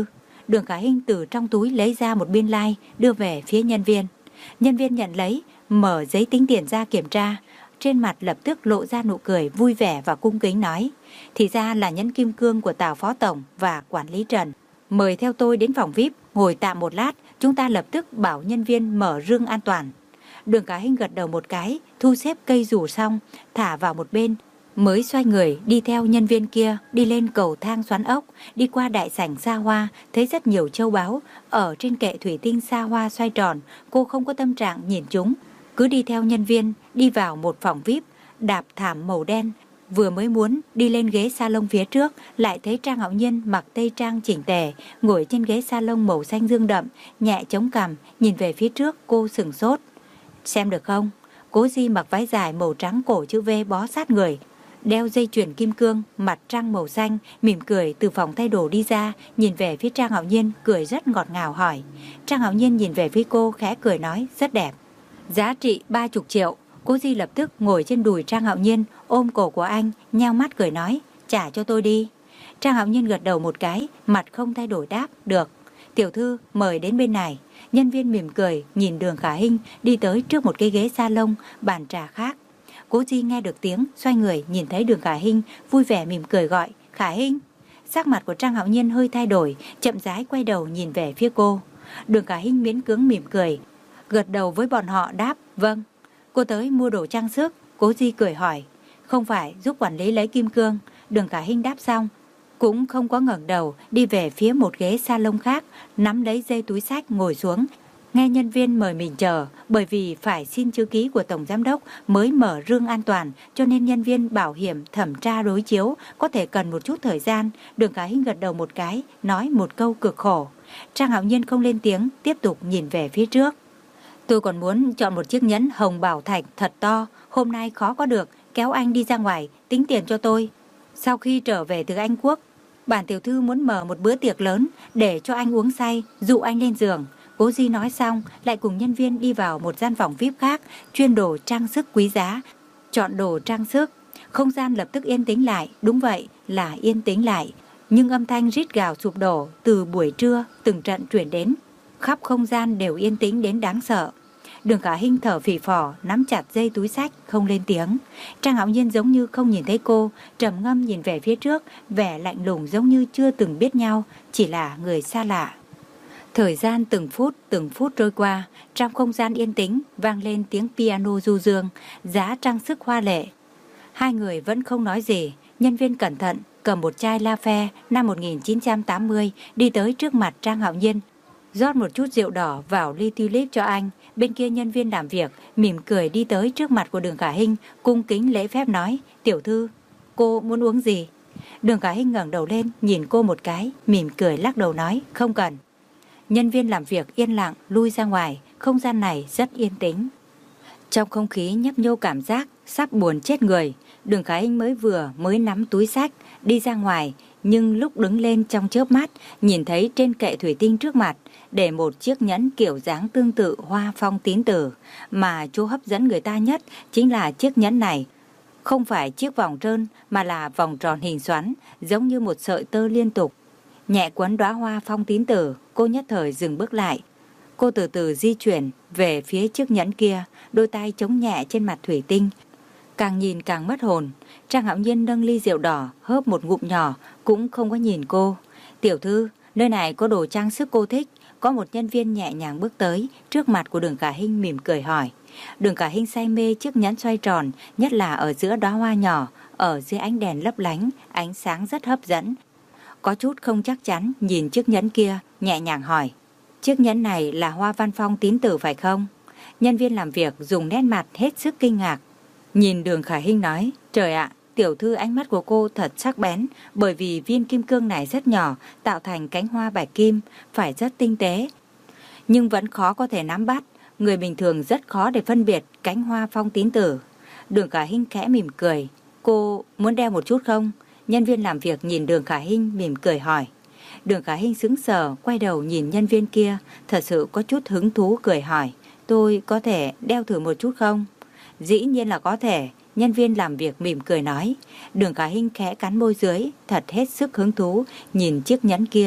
Đường Khả Hinh từ trong túi lấy ra một biên lai like, đưa về phía nhân viên. Nhân viên nhận lấy, mở giấy tính tiền ra kiểm tra. Trên mặt lập tức lộ ra nụ cười vui vẻ và cung kính nói: thì ra là nhẫn kim cương của Tào Phó Tổng và quản lý Trần. Mời theo tôi đến phòng vi ai pi, ngồi tạm một lát, chúng ta lập tức bảo nhân viên mở rương an toàn. Đường Khả Hinh gật đầu một cái, thu xếp cây dù xong, thả vào một bên, mới xoay người đi theo nhân viên kia đi lên cầu thang xoắn ốc, đi qua đại sảnh xa hoa, thấy rất nhiều châu báu ở trên kệ thủy tinh xa hoa xoay tròn. Cô không có tâm trạng nhìn chúng, cứ đi theo nhân viên đi vào một phòng vi ai pi, đạp thảm màu đen. Vừa mới muốn đi lên ghế salon phía trước, lại thấy Trang Hạo Nhiên mặc tây trang chỉnh tề, ngồi trên ghế salon màu xanh dương đậm, nhẹ chống cằm, nhìn về phía trước. Cô sửng sốt. Xem được không? Cố Di mặc váy dài màu trắng cổ chữ V bó sát người, đeo dây chuyền kim cương, mặt trăng màu xanh, mỉm cười từ phòng thay đồ đi ra, nhìn về phía Trang Hạo Nhiên, cười rất ngọt ngào hỏi. Trang Hạo Nhiên nhìn về phía cô, khẽ cười nói: rất đẹp. Giá trị ba mươi triệu. Cố Di lập tức ngồi trên đùi Trang Hạo Nhiên, ôm cổ của anh, nheo mắt cười nói: trả cho tôi đi. Trang Hạo Nhiên gật đầu một cái, mặt không thay đổi đáp: được. Tiểu thư, mời đến bên này. Nhân viên mỉm cười nhìn Đường Khả Hinh đi tới trước một cái ghế salon, bàn trà khác. Cố Di nghe được tiếng, xoay người nhìn thấy Đường Khả Hinh, vui vẻ mỉm cười gọi: Khả Hinh. Sắc mặt của Trang Hạo Nhiên hơi thay đổi, chậm rãi quay đầu nhìn về phía cô. Đường Khả Hinh miễn cưỡng mỉm cười, gật đầu với bọn họ đáp: vâng. Cô tới mua đồ trang sức? Cố Di cười hỏi. Không phải, giúp quản lý lấy kim cương. Đường Khả Hinh đáp xong, cũng không có ngẩng đầu, đi về phía một ghế salon khác, nắm lấy dây túi xách ngồi xuống. Nghe nhân viên mời mình chờ, bởi vì phải xin chữ ký của Tổng Giám đốc mới mở rương an toàn, cho nên nhân viên bảo hiểm thẩm tra đối chiếu có thể cần một chút thời gian. Đường Khả Hinh gật đầu một cái, nói một câu cực khổ. Trang Hạo Nhiên không lên tiếng, tiếp tục nhìn về phía trước. Tôi còn muốn chọn một chiếc nhẫn hồng bảo thạch thật to, hôm nay khó có được, kéo anh đi ra ngoài, tính tiền cho tôi. Sau khi trở về từ Anh Quốc, bản tiểu thư muốn mở một bữa tiệc lớn để cho anh uống say, dụ anh lên giường. Cố Di nói xong, lại cùng nhân viên đi vào một gian phòng vi ai pi khác, chuyên đồ trang sức quý giá, chọn đồ trang sức. Không gian lập tức yên tĩnh lại, đúng vậy là yên tĩnh lại, nhưng âm thanh rít gào sụp đổ từ buổi trưa từng trận truyền đến, khắp không gian đều yên tĩnh đến đáng sợ. Đường Khả Hinh thở phì phò, nắm chặt dây túi xách, không lên tiếng. Trang Hạo Nhiên giống như không nhìn thấy cô, trầm ngâm nhìn về phía trước, vẻ lạnh lùng giống như chưa từng biết nhau, chỉ là người xa lạ. Thời gian từng phút từng phút trôi qua, trong không gian yên tĩnh vang lên tiếng piano du dương, giá trang sức hoa lệ. Hai người vẫn không nói gì. Nhân viên cẩn thận cầm một chai La Fe năm một nghìn chín trăm tám mươi đi tới trước mặt Trang Hạo Nhiên, rót một chút rượu đỏ vào ly tulip cho anh. Bên kia nhân viên làm việc mỉm cười đi tới trước mặt của Đường Khả Hinh, cung kính lễ phép nói: tiểu thư, cô muốn uống gì? Đường Khả Hinh ngẩng đầu lên nhìn cô một cái, mỉm cười lắc đầu nói: không cần. Nhân viên làm việc yên lặng lui ra ngoài, không gian này rất yên tĩnh. Trong không khí nhấp nhô cảm giác sắp buồn chết người. Đường Khả Hinh mới vừa mới nắm túi xách đi ra ngoài, nhưng lúc đứng lên trong chớp mắt nhìn thấy trên kệ thủy tinh trước mặt để một chiếc nhẫn kiểu dáng tương tự hoa phong tín tử, mà chỗ hấp dẫn người ta nhất chính là chiếc nhẫn này không phải chiếc vòng trơn mà là vòng tròn hình xoắn, giống như một sợi tơ liên tục nhẹ quấn đóa hoa phong tín tử. Cô nhất thời dừng bước lại. Cô từ từ di chuyển về phía chiếc nhẫn kia, đôi tay chống nhẹ trên mặt thủy tinh, càng nhìn càng mất hồn. Trang Hạo Nhiên nâng ly rượu đỏ hớp một ngụm nhỏ, cũng không có nhìn cô. Tiểu thư, nơi này có đồ trang sức cô thích. Có một nhân viên nhẹ nhàng bước tới trước mặt của Đường Khả Hinh, mỉm cười hỏi. Đường Khả Hinh say mê chiếc nhẫn xoay tròn, nhất là ở giữa đóa hoa nhỏ, ở dưới ánh đèn lấp lánh, ánh sáng rất hấp dẫn. Có chút không chắc chắn nhìn chiếc nhẫn kia, nhẹ nhàng hỏi: chiếc nhẫn này là hoa văn phong tín tử phải không? Nhân viên làm việc dùng nét mặt hết sức kinh ngạc nhìn Đường Khả Hinh nói: trời ạ, tiểu thư, ánh mắt của cô thật sắc bén, bởi vì viên kim cương này rất nhỏ, tạo thành cánh hoa bạch kim, phải rất tinh tế, nhưng vẫn khó có thể nắm bắt. Người bình thường rất khó để phân biệt cánh hoa phong tín tử. Đường Khả Hinh khẽ mỉm cười: cô muốn đeo một chút không? Nhân viên làm việc nhìn Đường Khả Hinh mỉm cười hỏi. Đường Khả Hinh sững sờ, quay đầu nhìn nhân viên kia, thật sự có chút hứng thú cười hỏi: tôi có thể đeo thử một chút không? Dĩ nhiên là có thể. Nhân viên làm việc mỉm cười nói. Đường Khả Hinh khẽ cắn môi dưới, thật hết sức hứng thú nhìn chiếc nhẫn kia,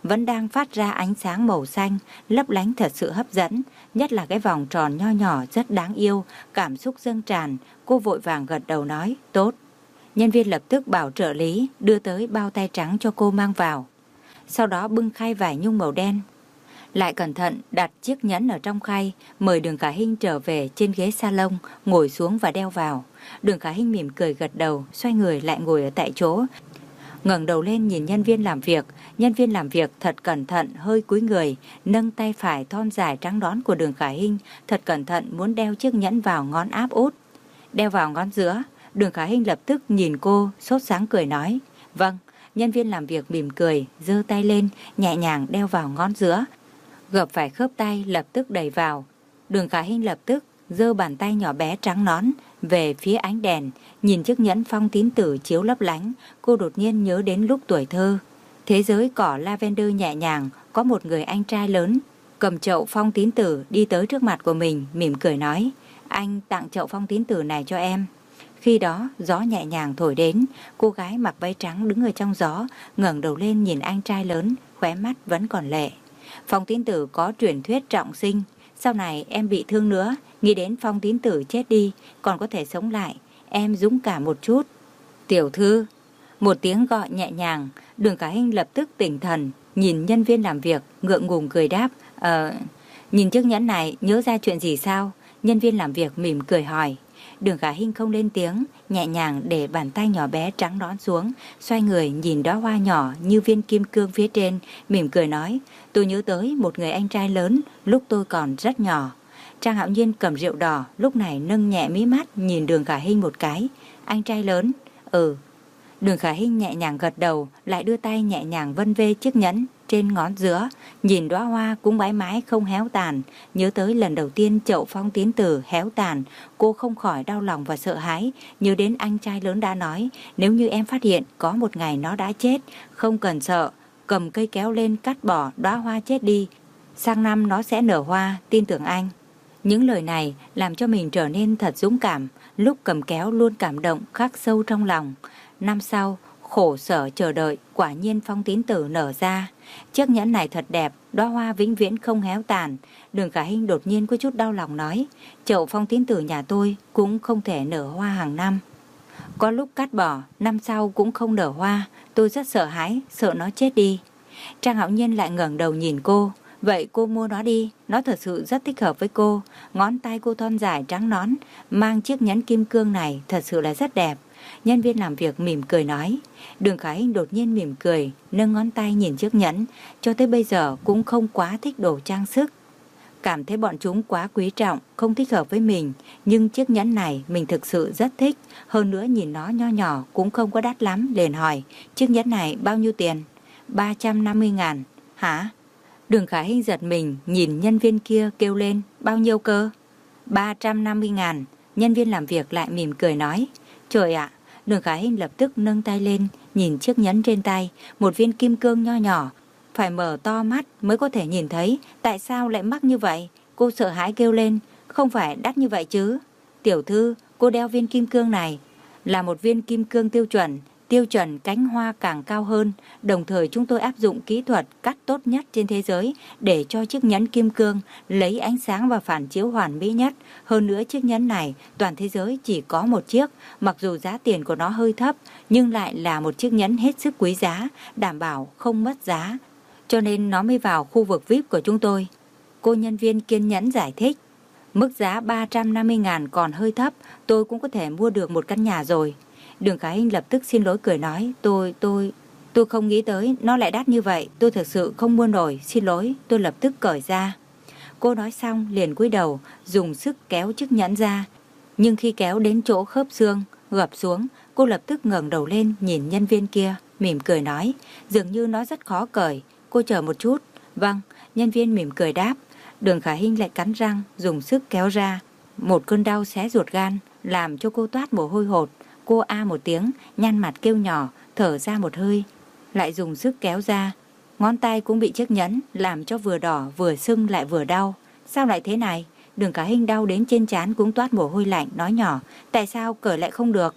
vẫn đang phát ra ánh sáng màu xanh, lấp lánh thật sự hấp dẫn, nhất là cái vòng tròn nho nhỏ rất đáng yêu, cảm xúc dâng tràn. Cô vội vàng gật đầu nói, tốt. Nhân viên lập tức bảo trợ lý đưa tới bao tay trắng cho cô mang vào. Sau đó bưng khay vải nhung màu đen, lại cẩn thận đặt chiếc nhẫn ở trong khay, mời Đường Khả Hinh trở về trên ghế salon, ngồi xuống và đeo vào. Đường Khả Hinh mỉm cười gật đầu, xoay người lại ngồi ở tại chỗ, ngẩng đầu lên nhìn nhân viên làm việc. Nhân viên làm việc thật cẩn thận hơi cúi người, nâng tay phải thon dài trắng nõn của Đường Khả Hinh, thật cẩn thận muốn đeo chiếc nhẫn vào ngón áp út, đeo vào ngón giữa. Đường Khả Hinh lập tức nhìn cô, sốt sáng cười nói, vâng. Nhân viên làm việc mỉm cười, giơ tay lên, nhẹ nhàng đeo vào ngón giữa, gập phải khớp tay lập tức đẩy vào. Đường Khả Hinh lập tức giơ bàn tay nhỏ bé trắng nõn về phía ánh đèn, nhìn chiếc nhẫn phong tín tử chiếu lấp lánh. Cô đột nhiên nhớ đến lúc tuổi thơ, thế giới cỏ lavender nhẹ nhàng, có một người anh trai lớn cầm chậu phong tín tử đi tới trước mặt của mình, mỉm cười nói, anh tặng chậu phong tín tử này cho em. Khi đó gió nhẹ nhàng thổi đến, cô gái mặc váy trắng đứng ở trong gió, ngẩng đầu lên nhìn anh trai lớn, khóe mắt vẫn còn lệ. Phong tín tử có truyền thuyết trọng sinh, sau này em bị thương nữa, nghĩ đến phong tín tử chết đi còn có thể sống lại, em dũng cảm một chút. Tiểu thư. Một tiếng gọi nhẹ nhàng. Đường Khả Hinh lập tức tỉnh thần, nhìn nhân viên làm việc, ngượng ngùng cười đáp, Ờ, nhìn chiếc nhẫn này nhớ ra chuyện gì sao? Nhân viên làm việc mỉm cười hỏi. Đường Khả Hinh không lên tiếng, nhẹ nhàng để bàn tay nhỏ bé trắng nõn xuống, xoay người nhìn đóa hoa nhỏ như viên kim cương phía trên, mỉm cười nói, tôi nhớ tới một người anh trai lớn lúc tôi còn rất nhỏ. Trang Hạo Nhiên cầm rượu đỏ lúc này nâng nhẹ mí mắt nhìn Đường Khả Hinh một cái. Anh trai lớn? Ừ. Đường Khả Hinh nhẹ nhàng gật đầu, lại đưa tay nhẹ nhàng vân vê chiếc nhẫn trên ngón giữa, nhìn đóa hoa cũng mãi mãi không héo tàn. Nhớ tới lần đầu tiên chậu phong tín tử héo tàn, cô không khỏi đau lòng và sợ hãi. Nhớ đến anh trai lớn đã nói, nếu như em phát hiện có một ngày nó đã chết, không cần sợ, cầm cây kéo lên cắt bỏ đóa hoa chết đi, sang năm nó sẽ nở hoa, tin tưởng anh. Những lời này làm cho mình trở nên thật dũng cảm, lúc cầm kéo luôn cảm động khắc sâu trong lòng. Năm sau, khổ sở chờ đợi, quả nhiên phong tín tử nở ra. Chiếc nhẫn này thật đẹp, đóa hoa vĩnh viễn không héo tàn. Đường Khả Hinh đột nhiên có chút đau lòng nói, chậu phong tín tử nhà tôi cũng không thể nở hoa hàng năm. Có lúc cắt bỏ, năm sau cũng không nở hoa, tôi rất sợ hãi, sợ nó chết đi. Trang Hạo Nhiên lại ngẩng đầu nhìn cô, vậy cô mua nó đi, nó thật sự rất thích hợp với cô. Ngón tay cô thon dài trắng nõn, mang chiếc nhẫn kim cương này thật sự là rất đẹp. Nhân viên làm việc mỉm cười nói. Đường Khả Hinh đột nhiên mỉm cười, nâng ngón tay nhìn chiếc nhẫn. Cho tới bây giờ cũng không quá thích đồ trang sức, cảm thấy bọn chúng quá quý trọng, không thích hợp với mình. Nhưng chiếc nhẫn này mình thực sự rất thích, hơn nữa nhìn nó nho nhỏ cũng không có đắt lắm. Liền hỏi, chiếc nhẫn này bao nhiêu tiền? ba trăm năm mươi ngàn. Hả? Đường Khả Hinh giật mình, nhìn nhân viên kia kêu lên, bao nhiêu cơ? ba trăm năm mươi ngàn. Nhân viên làm việc lại mỉm cười nói, trời ạ. Đường Khả Hinh lập tức nâng tay lên, nhìn chiếc nhẫn trên tay, một viên kim cương nho nhỏ, phải mở to mắt mới có thể nhìn thấy, tại sao lại mắc như vậy? Cô sợ hãi kêu lên, không phải đắt như vậy chứ? Tiểu thư, cô đeo viên kim cương này là một viên kim cương tiêu chuẩn, tiêu chuẩn cánh hoa càng cao hơn, đồng thời chúng tôi áp dụng kỹ thuật cắt tốt nhất trên thế giới để cho chiếc nhẫn kim cương lấy ánh sáng và phản chiếu hoàn mỹ nhất. Hơn nữa chiếc nhẫn này toàn thế giới chỉ có một chiếc, mặc dù giá tiền của nó hơi thấp nhưng lại là một chiếc nhẫn hết sức quý giá, đảm bảo không mất giá, cho nên nó mới vào khu vực vi ai pi của chúng tôi. Cô nhân viên kiên nhẫn giải thích, mức giá ba trăm năm mươi ngàn còn hơi thấp, tôi cũng có thể mua được một căn nhà rồi. Đường Khả Hinh lập tức xin lỗi cười nói, tôi, tôi, tôi không nghĩ tới nó lại đắt như vậy, tôi thực sự không mua nổi, xin lỗi, tôi lập tức cởi ra. Cô nói xong liền cúi đầu, dùng sức kéo chiếc nhẫn ra, nhưng khi kéo đến chỗ khớp xương, gập xuống, cô lập tức ngẩng đầu lên nhìn nhân viên kia, mỉm cười nói, dường như nó rất khó cởi, cô chờ một chút. Vâng, nhân viên mỉm cười đáp. Đường Khả Hinh lại cắn răng, dùng sức kéo ra, một cơn đau xé ruột gan, làm cho cô toát mồ hôi hột. Cô a một tiếng, nhăn mặt kêu nhỏ, thở ra một hơi, lại dùng sức kéo ra. Ngón tay cũng bị chiếc nhẫn làm cho vừa đỏ vừa sưng lại vừa đau. Sao lại thế này? Đường Khả Hinh đau đến trên trán cũng toát mồ hôi lạnh, nói nhỏ, tại sao cởi lại không được?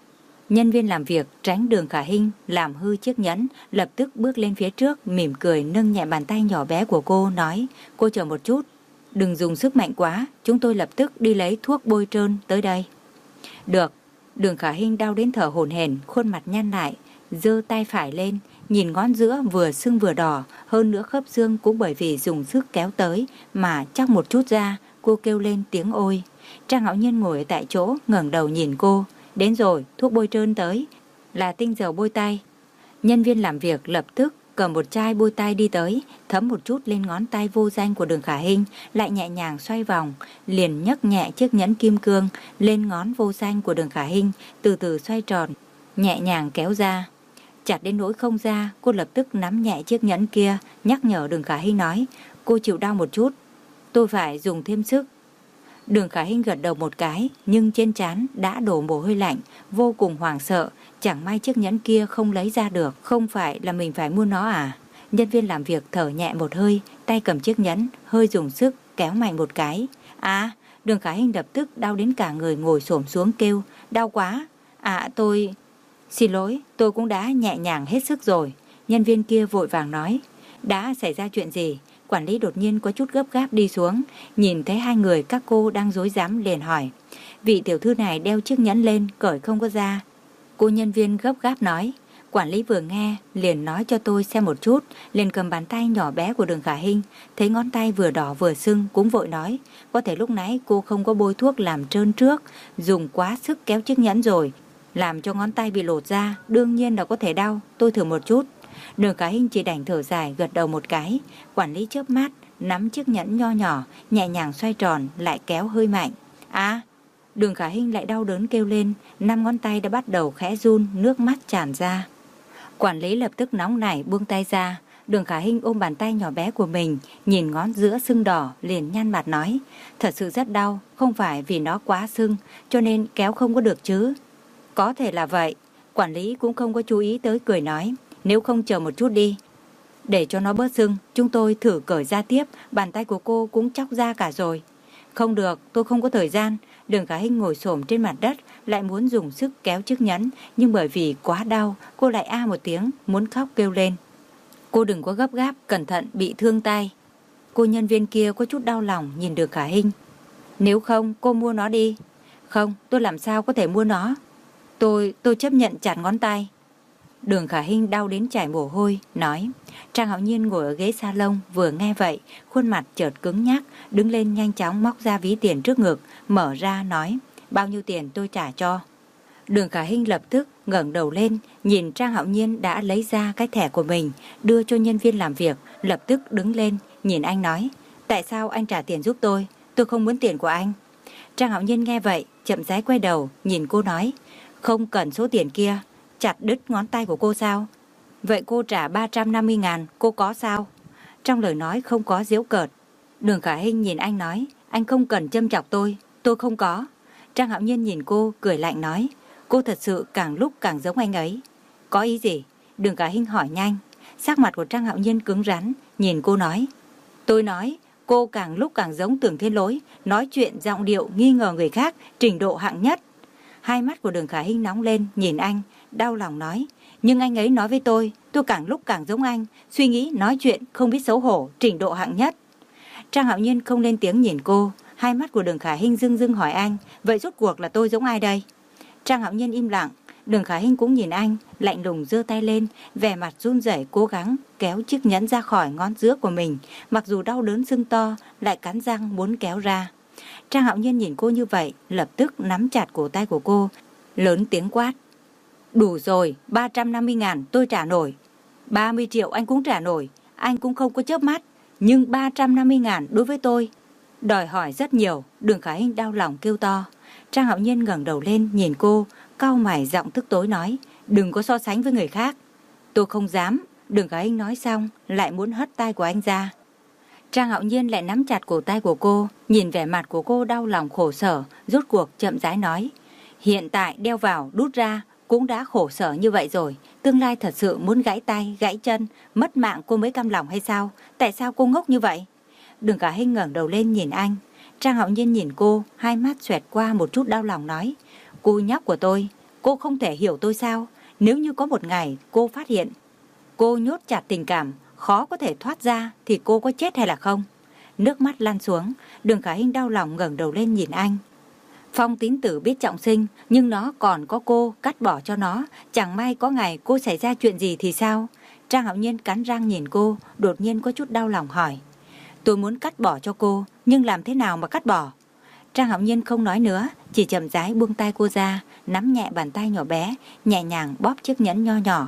Nhân viên làm việc tránh Đường Khả Hinh làm hư chiếc nhẫn, lập tức bước lên phía trước, mỉm cười nâng nhẹ bàn tay nhỏ bé của cô, nói: cô chờ một chút, đừng dùng sức mạnh quá, chúng tôi lập tức đi lấy thuốc bôi trơn tới đây. Được. Đường Khả Hinh đau đến thở hổn hển, khuôn mặt nhăn lại, giơ tay phải lên, nhìn ngón giữa vừa sưng vừa đỏ, hơn nữa khớp xương cũng bởi vì dùng sức kéo tới mà chắc một chút ra. Cô kêu lên tiếng ôi. Trang Hạo Nhiên ngồi ở tại chỗ, ngẩng đầu nhìn cô. Đến rồi, thuốc bôi trơn tới, là tinh dầu bôi tay. Nhân viên làm việc lập tức cầm một chai bôi tay đi tới, thấm một chút lên ngón tay vô danh của Đường Khả Hinh, lại nhẹ nhàng xoay vòng, liền nhấc nhẹ chiếc nhẫn kim cương lên ngón vô danh của Đường Khả Hinh, từ từ xoay tròn, nhẹ nhàng kéo ra. Chặt đến nỗi không ra, cô lập tức nắm nhẹ chiếc nhẫn kia, nhắc nhở Đường Khả Hinh nói: cô chịu đau một chút, tôi phải dùng thêm sức. Đường Khả Hinh gật đầu một cái, nhưng trên trán đã đổ mồ hôi lạnh, vô cùng hoảng sợ. Chẳng may chiếc nhẫn kia không lấy ra được, không phải là mình phải mua nó à? Nhân viên làm việc thở nhẹ một hơi, tay cầm chiếc nhẫn, hơi dùng sức kéo mạnh một cái. À, Đường Khả Hinh lập tức đau đến cả người ngồi xổm xuống kêu: đau quá. À, tôi... Xin lỗi, tôi cũng đã nhẹ nhàng hết sức rồi. Nhân viên kia vội vàng nói: đã xảy ra chuyện gì? Quản lý đột nhiên có chút gấp gáp đi xuống, nhìn thấy hai người các cô đang rối rắm liền hỏi: vị tiểu thư này đeo chiếc nhẫn lên, cởi không có ra. Cô nhân viên gấp gáp nói. Quản lý vừa nghe liền nói cho tôi xem một chút, liền cầm bàn tay nhỏ bé của Đường Khả Hinh, thấy ngón tay vừa đỏ vừa sưng, cũng vội nói: có thể lúc nãy cô không có bôi thuốc làm trơn trước, dùng quá sức kéo chiếc nhẫn rồi, làm cho ngón tay bị lột ra, đương nhiên là có thể đau, tôi thử một chút. Đường Khả Hinh chỉ đành thở dài gật đầu một cái. Quản lý chớp mắt nắm chiếc nhẫn nho nhỏ, nhẹ nhàng xoay tròn, lại kéo hơi mạnh. À, Đường Khả Hinh lại đau đớn kêu lên, năm ngón tay đã bắt đầu khẽ run, nước mắt tràn ra. Quản lý lập tức nóng nảy buông tay ra. Đường Khả Hinh ôm bàn tay nhỏ bé của mình, nhìn ngón giữa sưng đỏ, liền nhăn mặt nói: thật sự rất đau, không phải vì nó quá sưng cho nên kéo không có được chứ? Có thể là vậy. Quản lý cũng không có chú ý tới, cười nói: nếu không chờ một chút đi, để cho nó bớt sưng, chúng tôi thử cởi ra tiếp, bàn tay của cô cũng chóc ra cả rồi. Không được, tôi không có thời gian. Đường Khả Hinh ngồi xổm trên mặt đất, lại muốn dùng sức kéo chiếc nhẫn, nhưng bởi vì quá đau, cô lại a một tiếng, muốn khóc kêu lên. Cô đừng có gấp gáp, cẩn thận bị thương tay. Cô nhân viên kia có chút đau lòng nhìn Đường Khả Hinh. Nếu không, cô mua nó đi. Không, tôi làm sao có thể mua nó. Tôi, tôi chấp nhận chặt ngón tay. Đường Khả Hinh đau đến chảy mồ hôi, nói. Trang Hạo Nhiên ngồi ở ghế salon vừa nghe vậy, khuôn mặt chợt cứng nhắc, đứng lên nhanh chóng móc ra ví tiền trước ngực, mở ra nói: bao nhiêu tiền tôi trả cho. Đường Khả Hinh lập tức ngẩng đầu lên, nhìn Trang Hạo Nhiên đã lấy ra cái thẻ của mình, đưa cho nhân viên làm việc, lập tức đứng lên, nhìn anh nói: tại sao anh trả tiền giúp tôi? Tôi không muốn tiền của anh. Trang Hạo Nhiên nghe vậy, chậm rãi quay đầu, nhìn cô nói: không cần số tiền kia, chặt đứt ngón tay của cô sao? Vậy cô trả ba trăm năm mươi ngàn, cô có sao? Trong lời nói không có giễu cợt. Đường Khả Hinh nhìn anh nói: anh không cần châm chọc tôi, tôi không có. Trang Hạo Nhiên nhìn cô, cười lạnh nói: cô thật sự càng lúc càng giống anh ấy. Có ý gì? Đường Khả Hinh hỏi nhanh. Sắc mặt của Trang Hạo Nhiên cứng rắn, nhìn cô nói: tôi nói, cô càng lúc càng giống Tưởng Thiên Lỗi, nói chuyện giọng điệu nghi ngờ người khác, trình độ hạng nhất. Hai mắt của Đường Khả Hinh nóng lên, nhìn anh, đau lòng nói: nhưng anh ấy nói với tôi, tôi càng lúc càng giống anh, suy nghĩ, nói chuyện, không biết xấu hổ, trình độ hạng nhất. Trang Hạo Nhiên không lên tiếng nhìn cô, hai mắt của Đường Khả Hinh rưng rưng hỏi anh: vậy rốt cuộc là tôi giống ai đây? Trang Hạo Nhiên im lặng, Đường Khả Hinh cũng nhìn anh, lạnh lùng giơ tay lên, vẻ mặt run rẩy cố gắng kéo chiếc nhẫn ra khỏi ngón giữa của mình, mặc dù đau đớn sưng to, lại cắn răng muốn kéo ra. Trang Hạo Nhiên nhìn cô như vậy, lập tức nắm chặt cổ tay của cô, lớn tiếng quát: đủ rồi, ba trăm năm mươi ngàn tôi trả nổi. ba mươi triệu anh cũng trả nổi, anh cũng không có chớp mắt. Nhưng ba trăm năm mươi ngàn đối với tôi, đòi hỏi rất nhiều. Đường Khả Hinh đau lòng kêu to. Trang Hạo Nhiên ngẩng đầu lên nhìn cô, cau mày giọng tức tối nói: đừng có so sánh với người khác. Tôi không dám. Đường Khả Hinh nói xong, lại muốn hất tay của anh ra. Trang Hạo Nhiên lại nắm chặt cổ tay của cô, nhìn vẻ mặt của cô đau lòng khổ sở, rốt cuộc chậm rãi nói: hiện tại đeo vào đút ra cũng đã khổ sở như vậy rồi, tương lai thật sự muốn gãy tay, gãy chân, mất mạng cô mới cam lòng hay sao? Tại sao cô ngốc như vậy? Đường Khả Hinh ngẩng đầu lên nhìn anh. Trang Hạo Nhiên nhìn cô, hai mắt xoẹt qua một chút đau lòng nói: cô nhóc của tôi, cô không thể hiểu tôi sao? Nếu như có một ngày cô phát hiện cô nhốt chặt tình cảm, khó có thể thoát ra, thì cô có chết hay là không? Nước mắt lăn xuống, Đường Khả Hinh đau lòng ngẩng đầu lên nhìn anh. Phong Tín Tử biết trọng sinh, nhưng nó còn có cô cắt bỏ cho nó. Chẳng may có ngày cô xảy ra chuyện gì thì sao? Trang Hạo Nhiên cắn răng nhìn cô, đột nhiên có chút đau lòng hỏi. Tôi muốn cắt bỏ cho cô, nhưng làm thế nào mà cắt bỏ? Trang Hạo Nhiên không nói nữa, chỉ chậm rãi buông tay cô ra, nắm nhẹ bàn tay nhỏ bé, nhẹ nhàng bóp chiếc nhẫn nho nhỏ.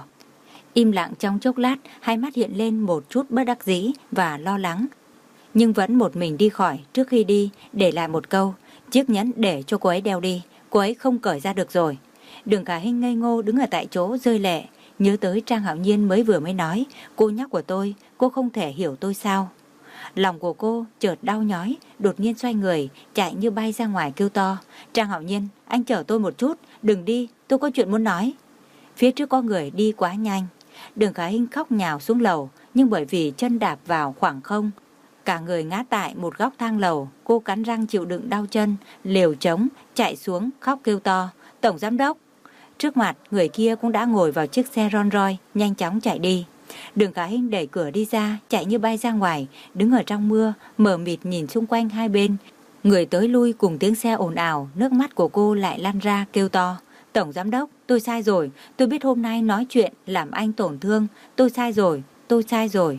Im lặng trong chốc lát, hai mắt hiện lên một chút bất đắc dĩ và lo lắng. Nhưng vẫn một mình đi khỏi, trước khi đi, để lại một câu. Chiếc nhẫn để cho cô ấy đeo đi, cô ấy không cởi ra được rồi. Đường Khả Hinh ngây ngô đứng ở tại chỗ rơi lệ, nhớ tới Trang Hạo Nhiên mới vừa mới nói, cô nhóc của tôi, cô không thể hiểu tôi sao? Lòng của cô chợt đau nhói, đột nhiên xoay người, chạy như bay ra ngoài kêu to. Trang Hạo Nhiên, anh chở tôi một chút, đừng đi, tôi có chuyện muốn nói. Phía trước có người đi quá nhanh. Đường Khả Hinh khóc nhào xuống lầu, nhưng bởi vì chân đạp vào khoảng không, cả người ngã tại một góc thang lầu. Cô cắn răng chịu đựng đau chân, liều trống chạy xuống khóc kêu to. Tổng giám đốc. Trước mặt người kia cũng đã ngồi vào chiếc xe Rolls Royce, nhanh chóng chạy đi. Đường Khả Hinh đẩy cửa đi ra, chạy như bay ra ngoài, đứng ở trong mưa, mờ mịt nhìn xung quanh hai bên. Người tới lui cùng tiếng xe ồn ào, nước mắt của cô lại lăn ra kêu to. Tổng giám đốc, tôi sai rồi, tôi biết hôm nay nói chuyện làm anh tổn thương, tôi sai rồi, tôi sai rồi.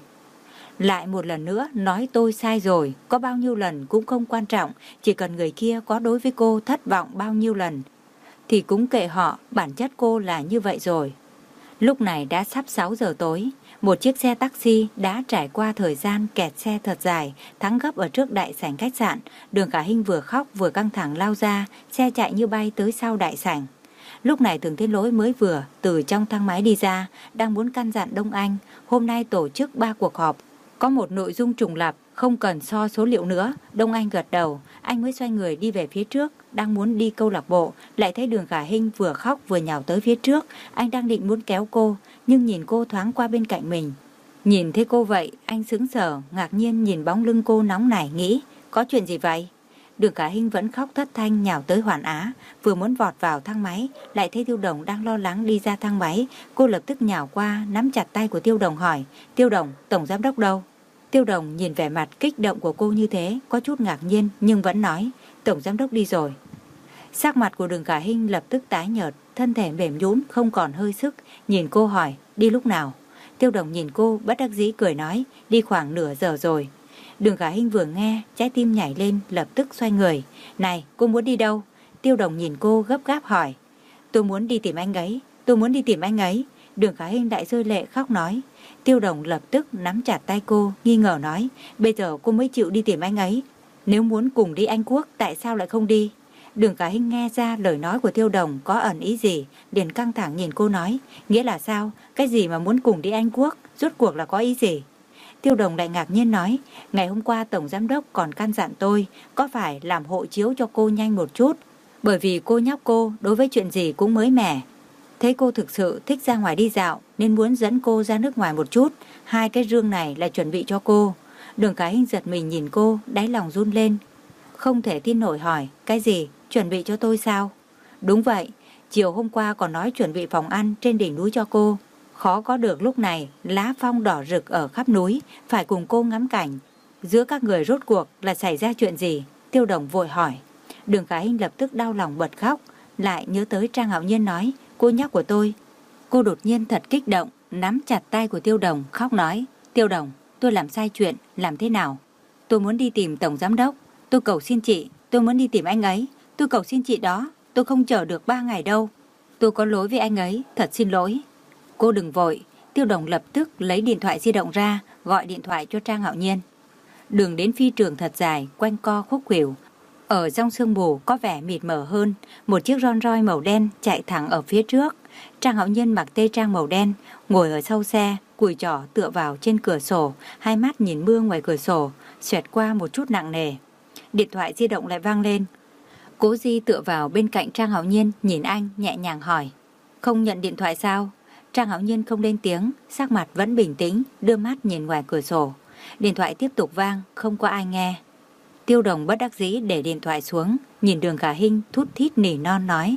Lại một lần nữa nói tôi sai rồi, có bao nhiêu lần cũng không quan trọng, chỉ cần người kia có đối với cô thất vọng bao nhiêu lần, thì cũng kệ họ, bản chất cô là như vậy rồi. Lúc này đã sắp sáu giờ tối, một chiếc xe taxi đã trải qua thời gian kẹt xe thật dài, thắng gấp ở trước đại sảnh khách sạn. Đường Khả Hinh vừa khóc vừa căng thẳng lao ra, xe chạy như bay tới sau đại sảnh. Lúc này Thường Thiên Lỗi mới vừa từ trong thang máy đi ra, đang muốn căn dặn Đông Anh, hôm nay tổ chức ba cuộc họp, có một nội dung trùng lặp, không cần so số liệu nữa. Đông Anh gật đầu, anh mới xoay người đi về phía trước, đang muốn đi câu lạc bộ, lại thấy Đường Khả Hinh vừa khóc vừa nhào tới phía trước. Anh đang định muốn kéo cô, nhưng nhìn cô thoáng qua bên cạnh mình. Nhìn thấy cô vậy, anh sững sờ, ngạc nhiên nhìn bóng lưng cô nóng nảy, nghĩ, có chuyện gì vậy? Đường Khả Hinh vẫn khóc thất thanh nhào tới Hoàn Á, vừa muốn vọt vào thang máy, lại thấy Tiêu Đồng đang lo lắng đi ra thang máy. Cô lập tức nhào qua, nắm chặt tay của Tiêu Đồng hỏi, Tiêu Đồng, tổng giám đốc đâu? Tiêu Đồng nhìn vẻ mặt kích động của cô như thế, có chút ngạc nhiên, nhưng vẫn nói, tổng giám đốc đi rồi. Sắc mặt của Đường Khả Hinh lập tức tái nhợt, thân thể mềm nhũn, không còn hơi sức, nhìn cô hỏi, đi lúc nào? Tiêu Đồng nhìn cô, bất đắc dĩ cười nói, đi khoảng nửa giờ rồi. Đường Khả Hinh vừa nghe, trái tim nhảy lên, lập tức xoay người. Này, cô muốn đi đâu? Tiêu Đồng nhìn cô gấp gáp hỏi. Tôi muốn đi tìm anh ấy, tôi muốn đi tìm anh ấy. Đường Khả Hinh đại rơi lệ khóc nói. Tiêu Đồng lập tức nắm chặt tay cô, nghi ngờ nói, bây giờ cô mới chịu đi tìm anh ấy. Nếu muốn cùng đi Anh Quốc, tại sao lại không đi? Đường Khả Hinh nghe ra lời nói của Tiêu Đồng có ẩn ý gì, liền căng thẳng nhìn cô nói, nghĩa là sao? Cái gì mà muốn cùng đi Anh Quốc, rốt cuộc là có ý gì? Tiêu Đồng lại ngạc nhiên nói, ngày hôm qua tổng giám đốc còn căn dặn tôi, có phải làm hộ chiếu cho cô nhanh một chút, bởi vì cô nhóc cô đối với chuyện gì cũng mới mẻ. Thấy cô thực sự thích ra ngoài đi dạo, nên muốn dẫn cô ra nước ngoài một chút, hai cái rương này là chuẩn bị cho cô. Đường Khả Hinh giật mình nhìn cô, đáy lòng run lên. Không thể tin nổi hỏi, cái gì, chuẩn bị cho tôi sao? Đúng vậy, chiều hôm qua còn nói chuẩn bị phòng ăn trên đỉnh núi cho cô. Khó có được lúc này, lá phong đỏ rực ở khắp núi, phải cùng cô ngắm cảnh. Giữa các người rốt cuộc là xảy ra chuyện gì? Tiêu Đồng vội hỏi. Đường Khả Hinh lập tức đau lòng bật khóc, lại nhớ tới Trang Hạo Nhiên nói, cô nhóc của tôi. Cô đột nhiên thật kích động, nắm chặt tay của Tiêu Đồng, khóc nói, Tiêu Đồng, tôi làm sai chuyện, làm thế nào? Tôi muốn đi tìm tổng giám đốc, tôi cầu xin chị, tôi muốn đi tìm anh ấy, tôi cầu xin chị đó, tôi không chờ được ba ngày đâu. Tôi có lỗi với anh ấy, thật xin lỗi. Cô đừng vội. Tiêu Đồng lập tức lấy điện thoại di động ra, gọi điện thoại cho Trang Hạo Nhiên. Đường đến phi trường thật dài, quanh co khúc khuỷu. Ở trong sương mù có vẻ mịt mờ hơn. Một chiếc Rolls Royce màu đen chạy thẳng ở phía trước. Trang Hạo Nhiên mặc tây trang màu đen, ngồi ở sau xe, cùi trỏ tựa vào trên cửa sổ, hai mắt nhìn mưa ngoài cửa sổ, xoẹt qua một chút nặng nề. Điện thoại di động lại vang lên. Cố Di tựa vào bên cạnh Trang Hạo Nhiên, nhìn anh nhẹ nhàng hỏi, không nhận điện thoại sao? Trang Hạo Nhiên không lên tiếng, sắc mặt vẫn bình tĩnh, đưa mắt nhìn ngoài cửa sổ. Điện thoại tiếp tục vang, không có ai nghe. Tiêu Đồng bất đắc dĩ để điện thoại xuống, nhìn Đường Khả Hinh thút thít nỉ non nói,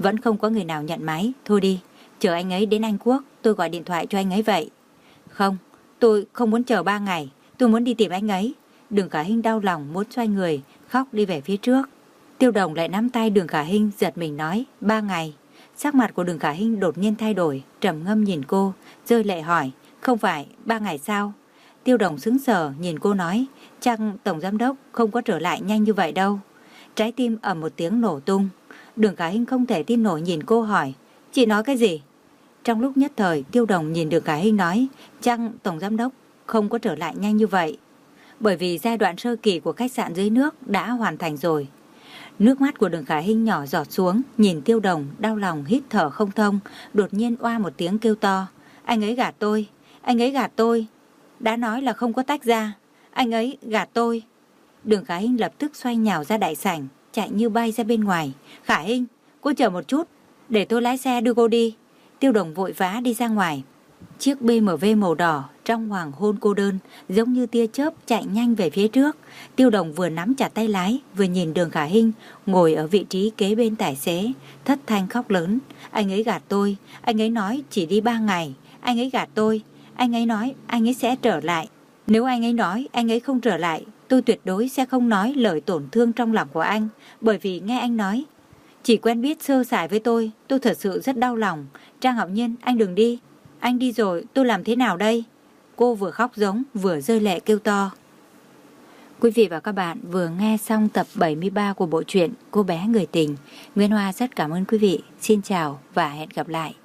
Vẫn không có người nào nhận máy. Thôi đi, chờ anh ấy đến Anh Quốc, tôi gọi điện thoại cho anh ấy vậy. Không, tôi không muốn chờ ba ngày, tôi muốn đi tìm anh ấy. Đường Khả Hinh đau lòng muốn xoay người, khóc đi về phía trước. Tiêu Đồng lại nắm tay Đường Khả Hinh, giật mình nói, ba ngày. Sắc mặt của Đường Khả Hinh đột nhiên thay đổi, trầm ngâm nhìn cô, rơi lệ hỏi, không phải ba ngày sao? Tiêu Đồng sững sờ nhìn cô nói, chắc Tổng Giám Đốc không có trở lại nhanh như vậy đâu. Trái tim ầm một tiếng nổ tung. Đường Khả Hinh không thể tin nổi nhìn cô hỏi, chị nói cái gì? Trong lúc nhất thời, Tiêu Đồng nhìn Đường Khả Hinh nói, chắc Tổng Giám Đốc không có trở lại nhanh như vậy. Bởi vì giai đoạn sơ kỳ của khách sạn dưới nước đã hoàn thành rồi. Nước mắt của Đường Khả Hinh nhỏ giọt xuống, nhìn Tiêu Đồng đau lòng hít thở không thông, đột nhiên oa một tiếng kêu to, anh ấy gạt tôi, anh ấy gạt tôi. Đã nói là không có tách ra, anh ấy gạt tôi. Đường Khả Hinh lập tức xoay nhào ra đại sảnh, chạy như bay ra bên ngoài. Khả Hinh, cô chờ một chút, để tôi lái xe đưa cô đi. Tiêu Đồng vội vã đi ra ngoài. Chiếc bê em vê màu đỏ trong hoàng hôn cô đơn giống như tia chớp chạy nhanh về phía trước. Tiêu Đồng vừa nắm chặt tay lái, vừa nhìn Đường Khả Hinh ngồi ở vị trí kế bên tài xế, thất thanh khóc lớn. Anh ấy gạt tôi, anh ấy nói chỉ đi ba ngày, anh ấy gạt tôi, anh ấy nói anh ấy sẽ trở lại. Nếu anh ấy nói anh ấy không trở lại, tôi tuyệt đối sẽ không nói lời tổn thương trong lòng của anh, bởi vì nghe anh nói chỉ quen biết sơ sài với tôi, tôi thật sự rất đau lòng. Trang Ngọc Nhiên, anh đừng đi. Anh đi rồi, tôi làm thế nào đây? Cô vừa khóc giống, vừa rơi lệ kêu to. Quý vị và các bạn vừa nghe xong tập bảy mươi ba của bộ truyện Cô bé người tình. Nguyên Hoa rất cảm ơn quý vị. Xin chào và hẹn gặp lại.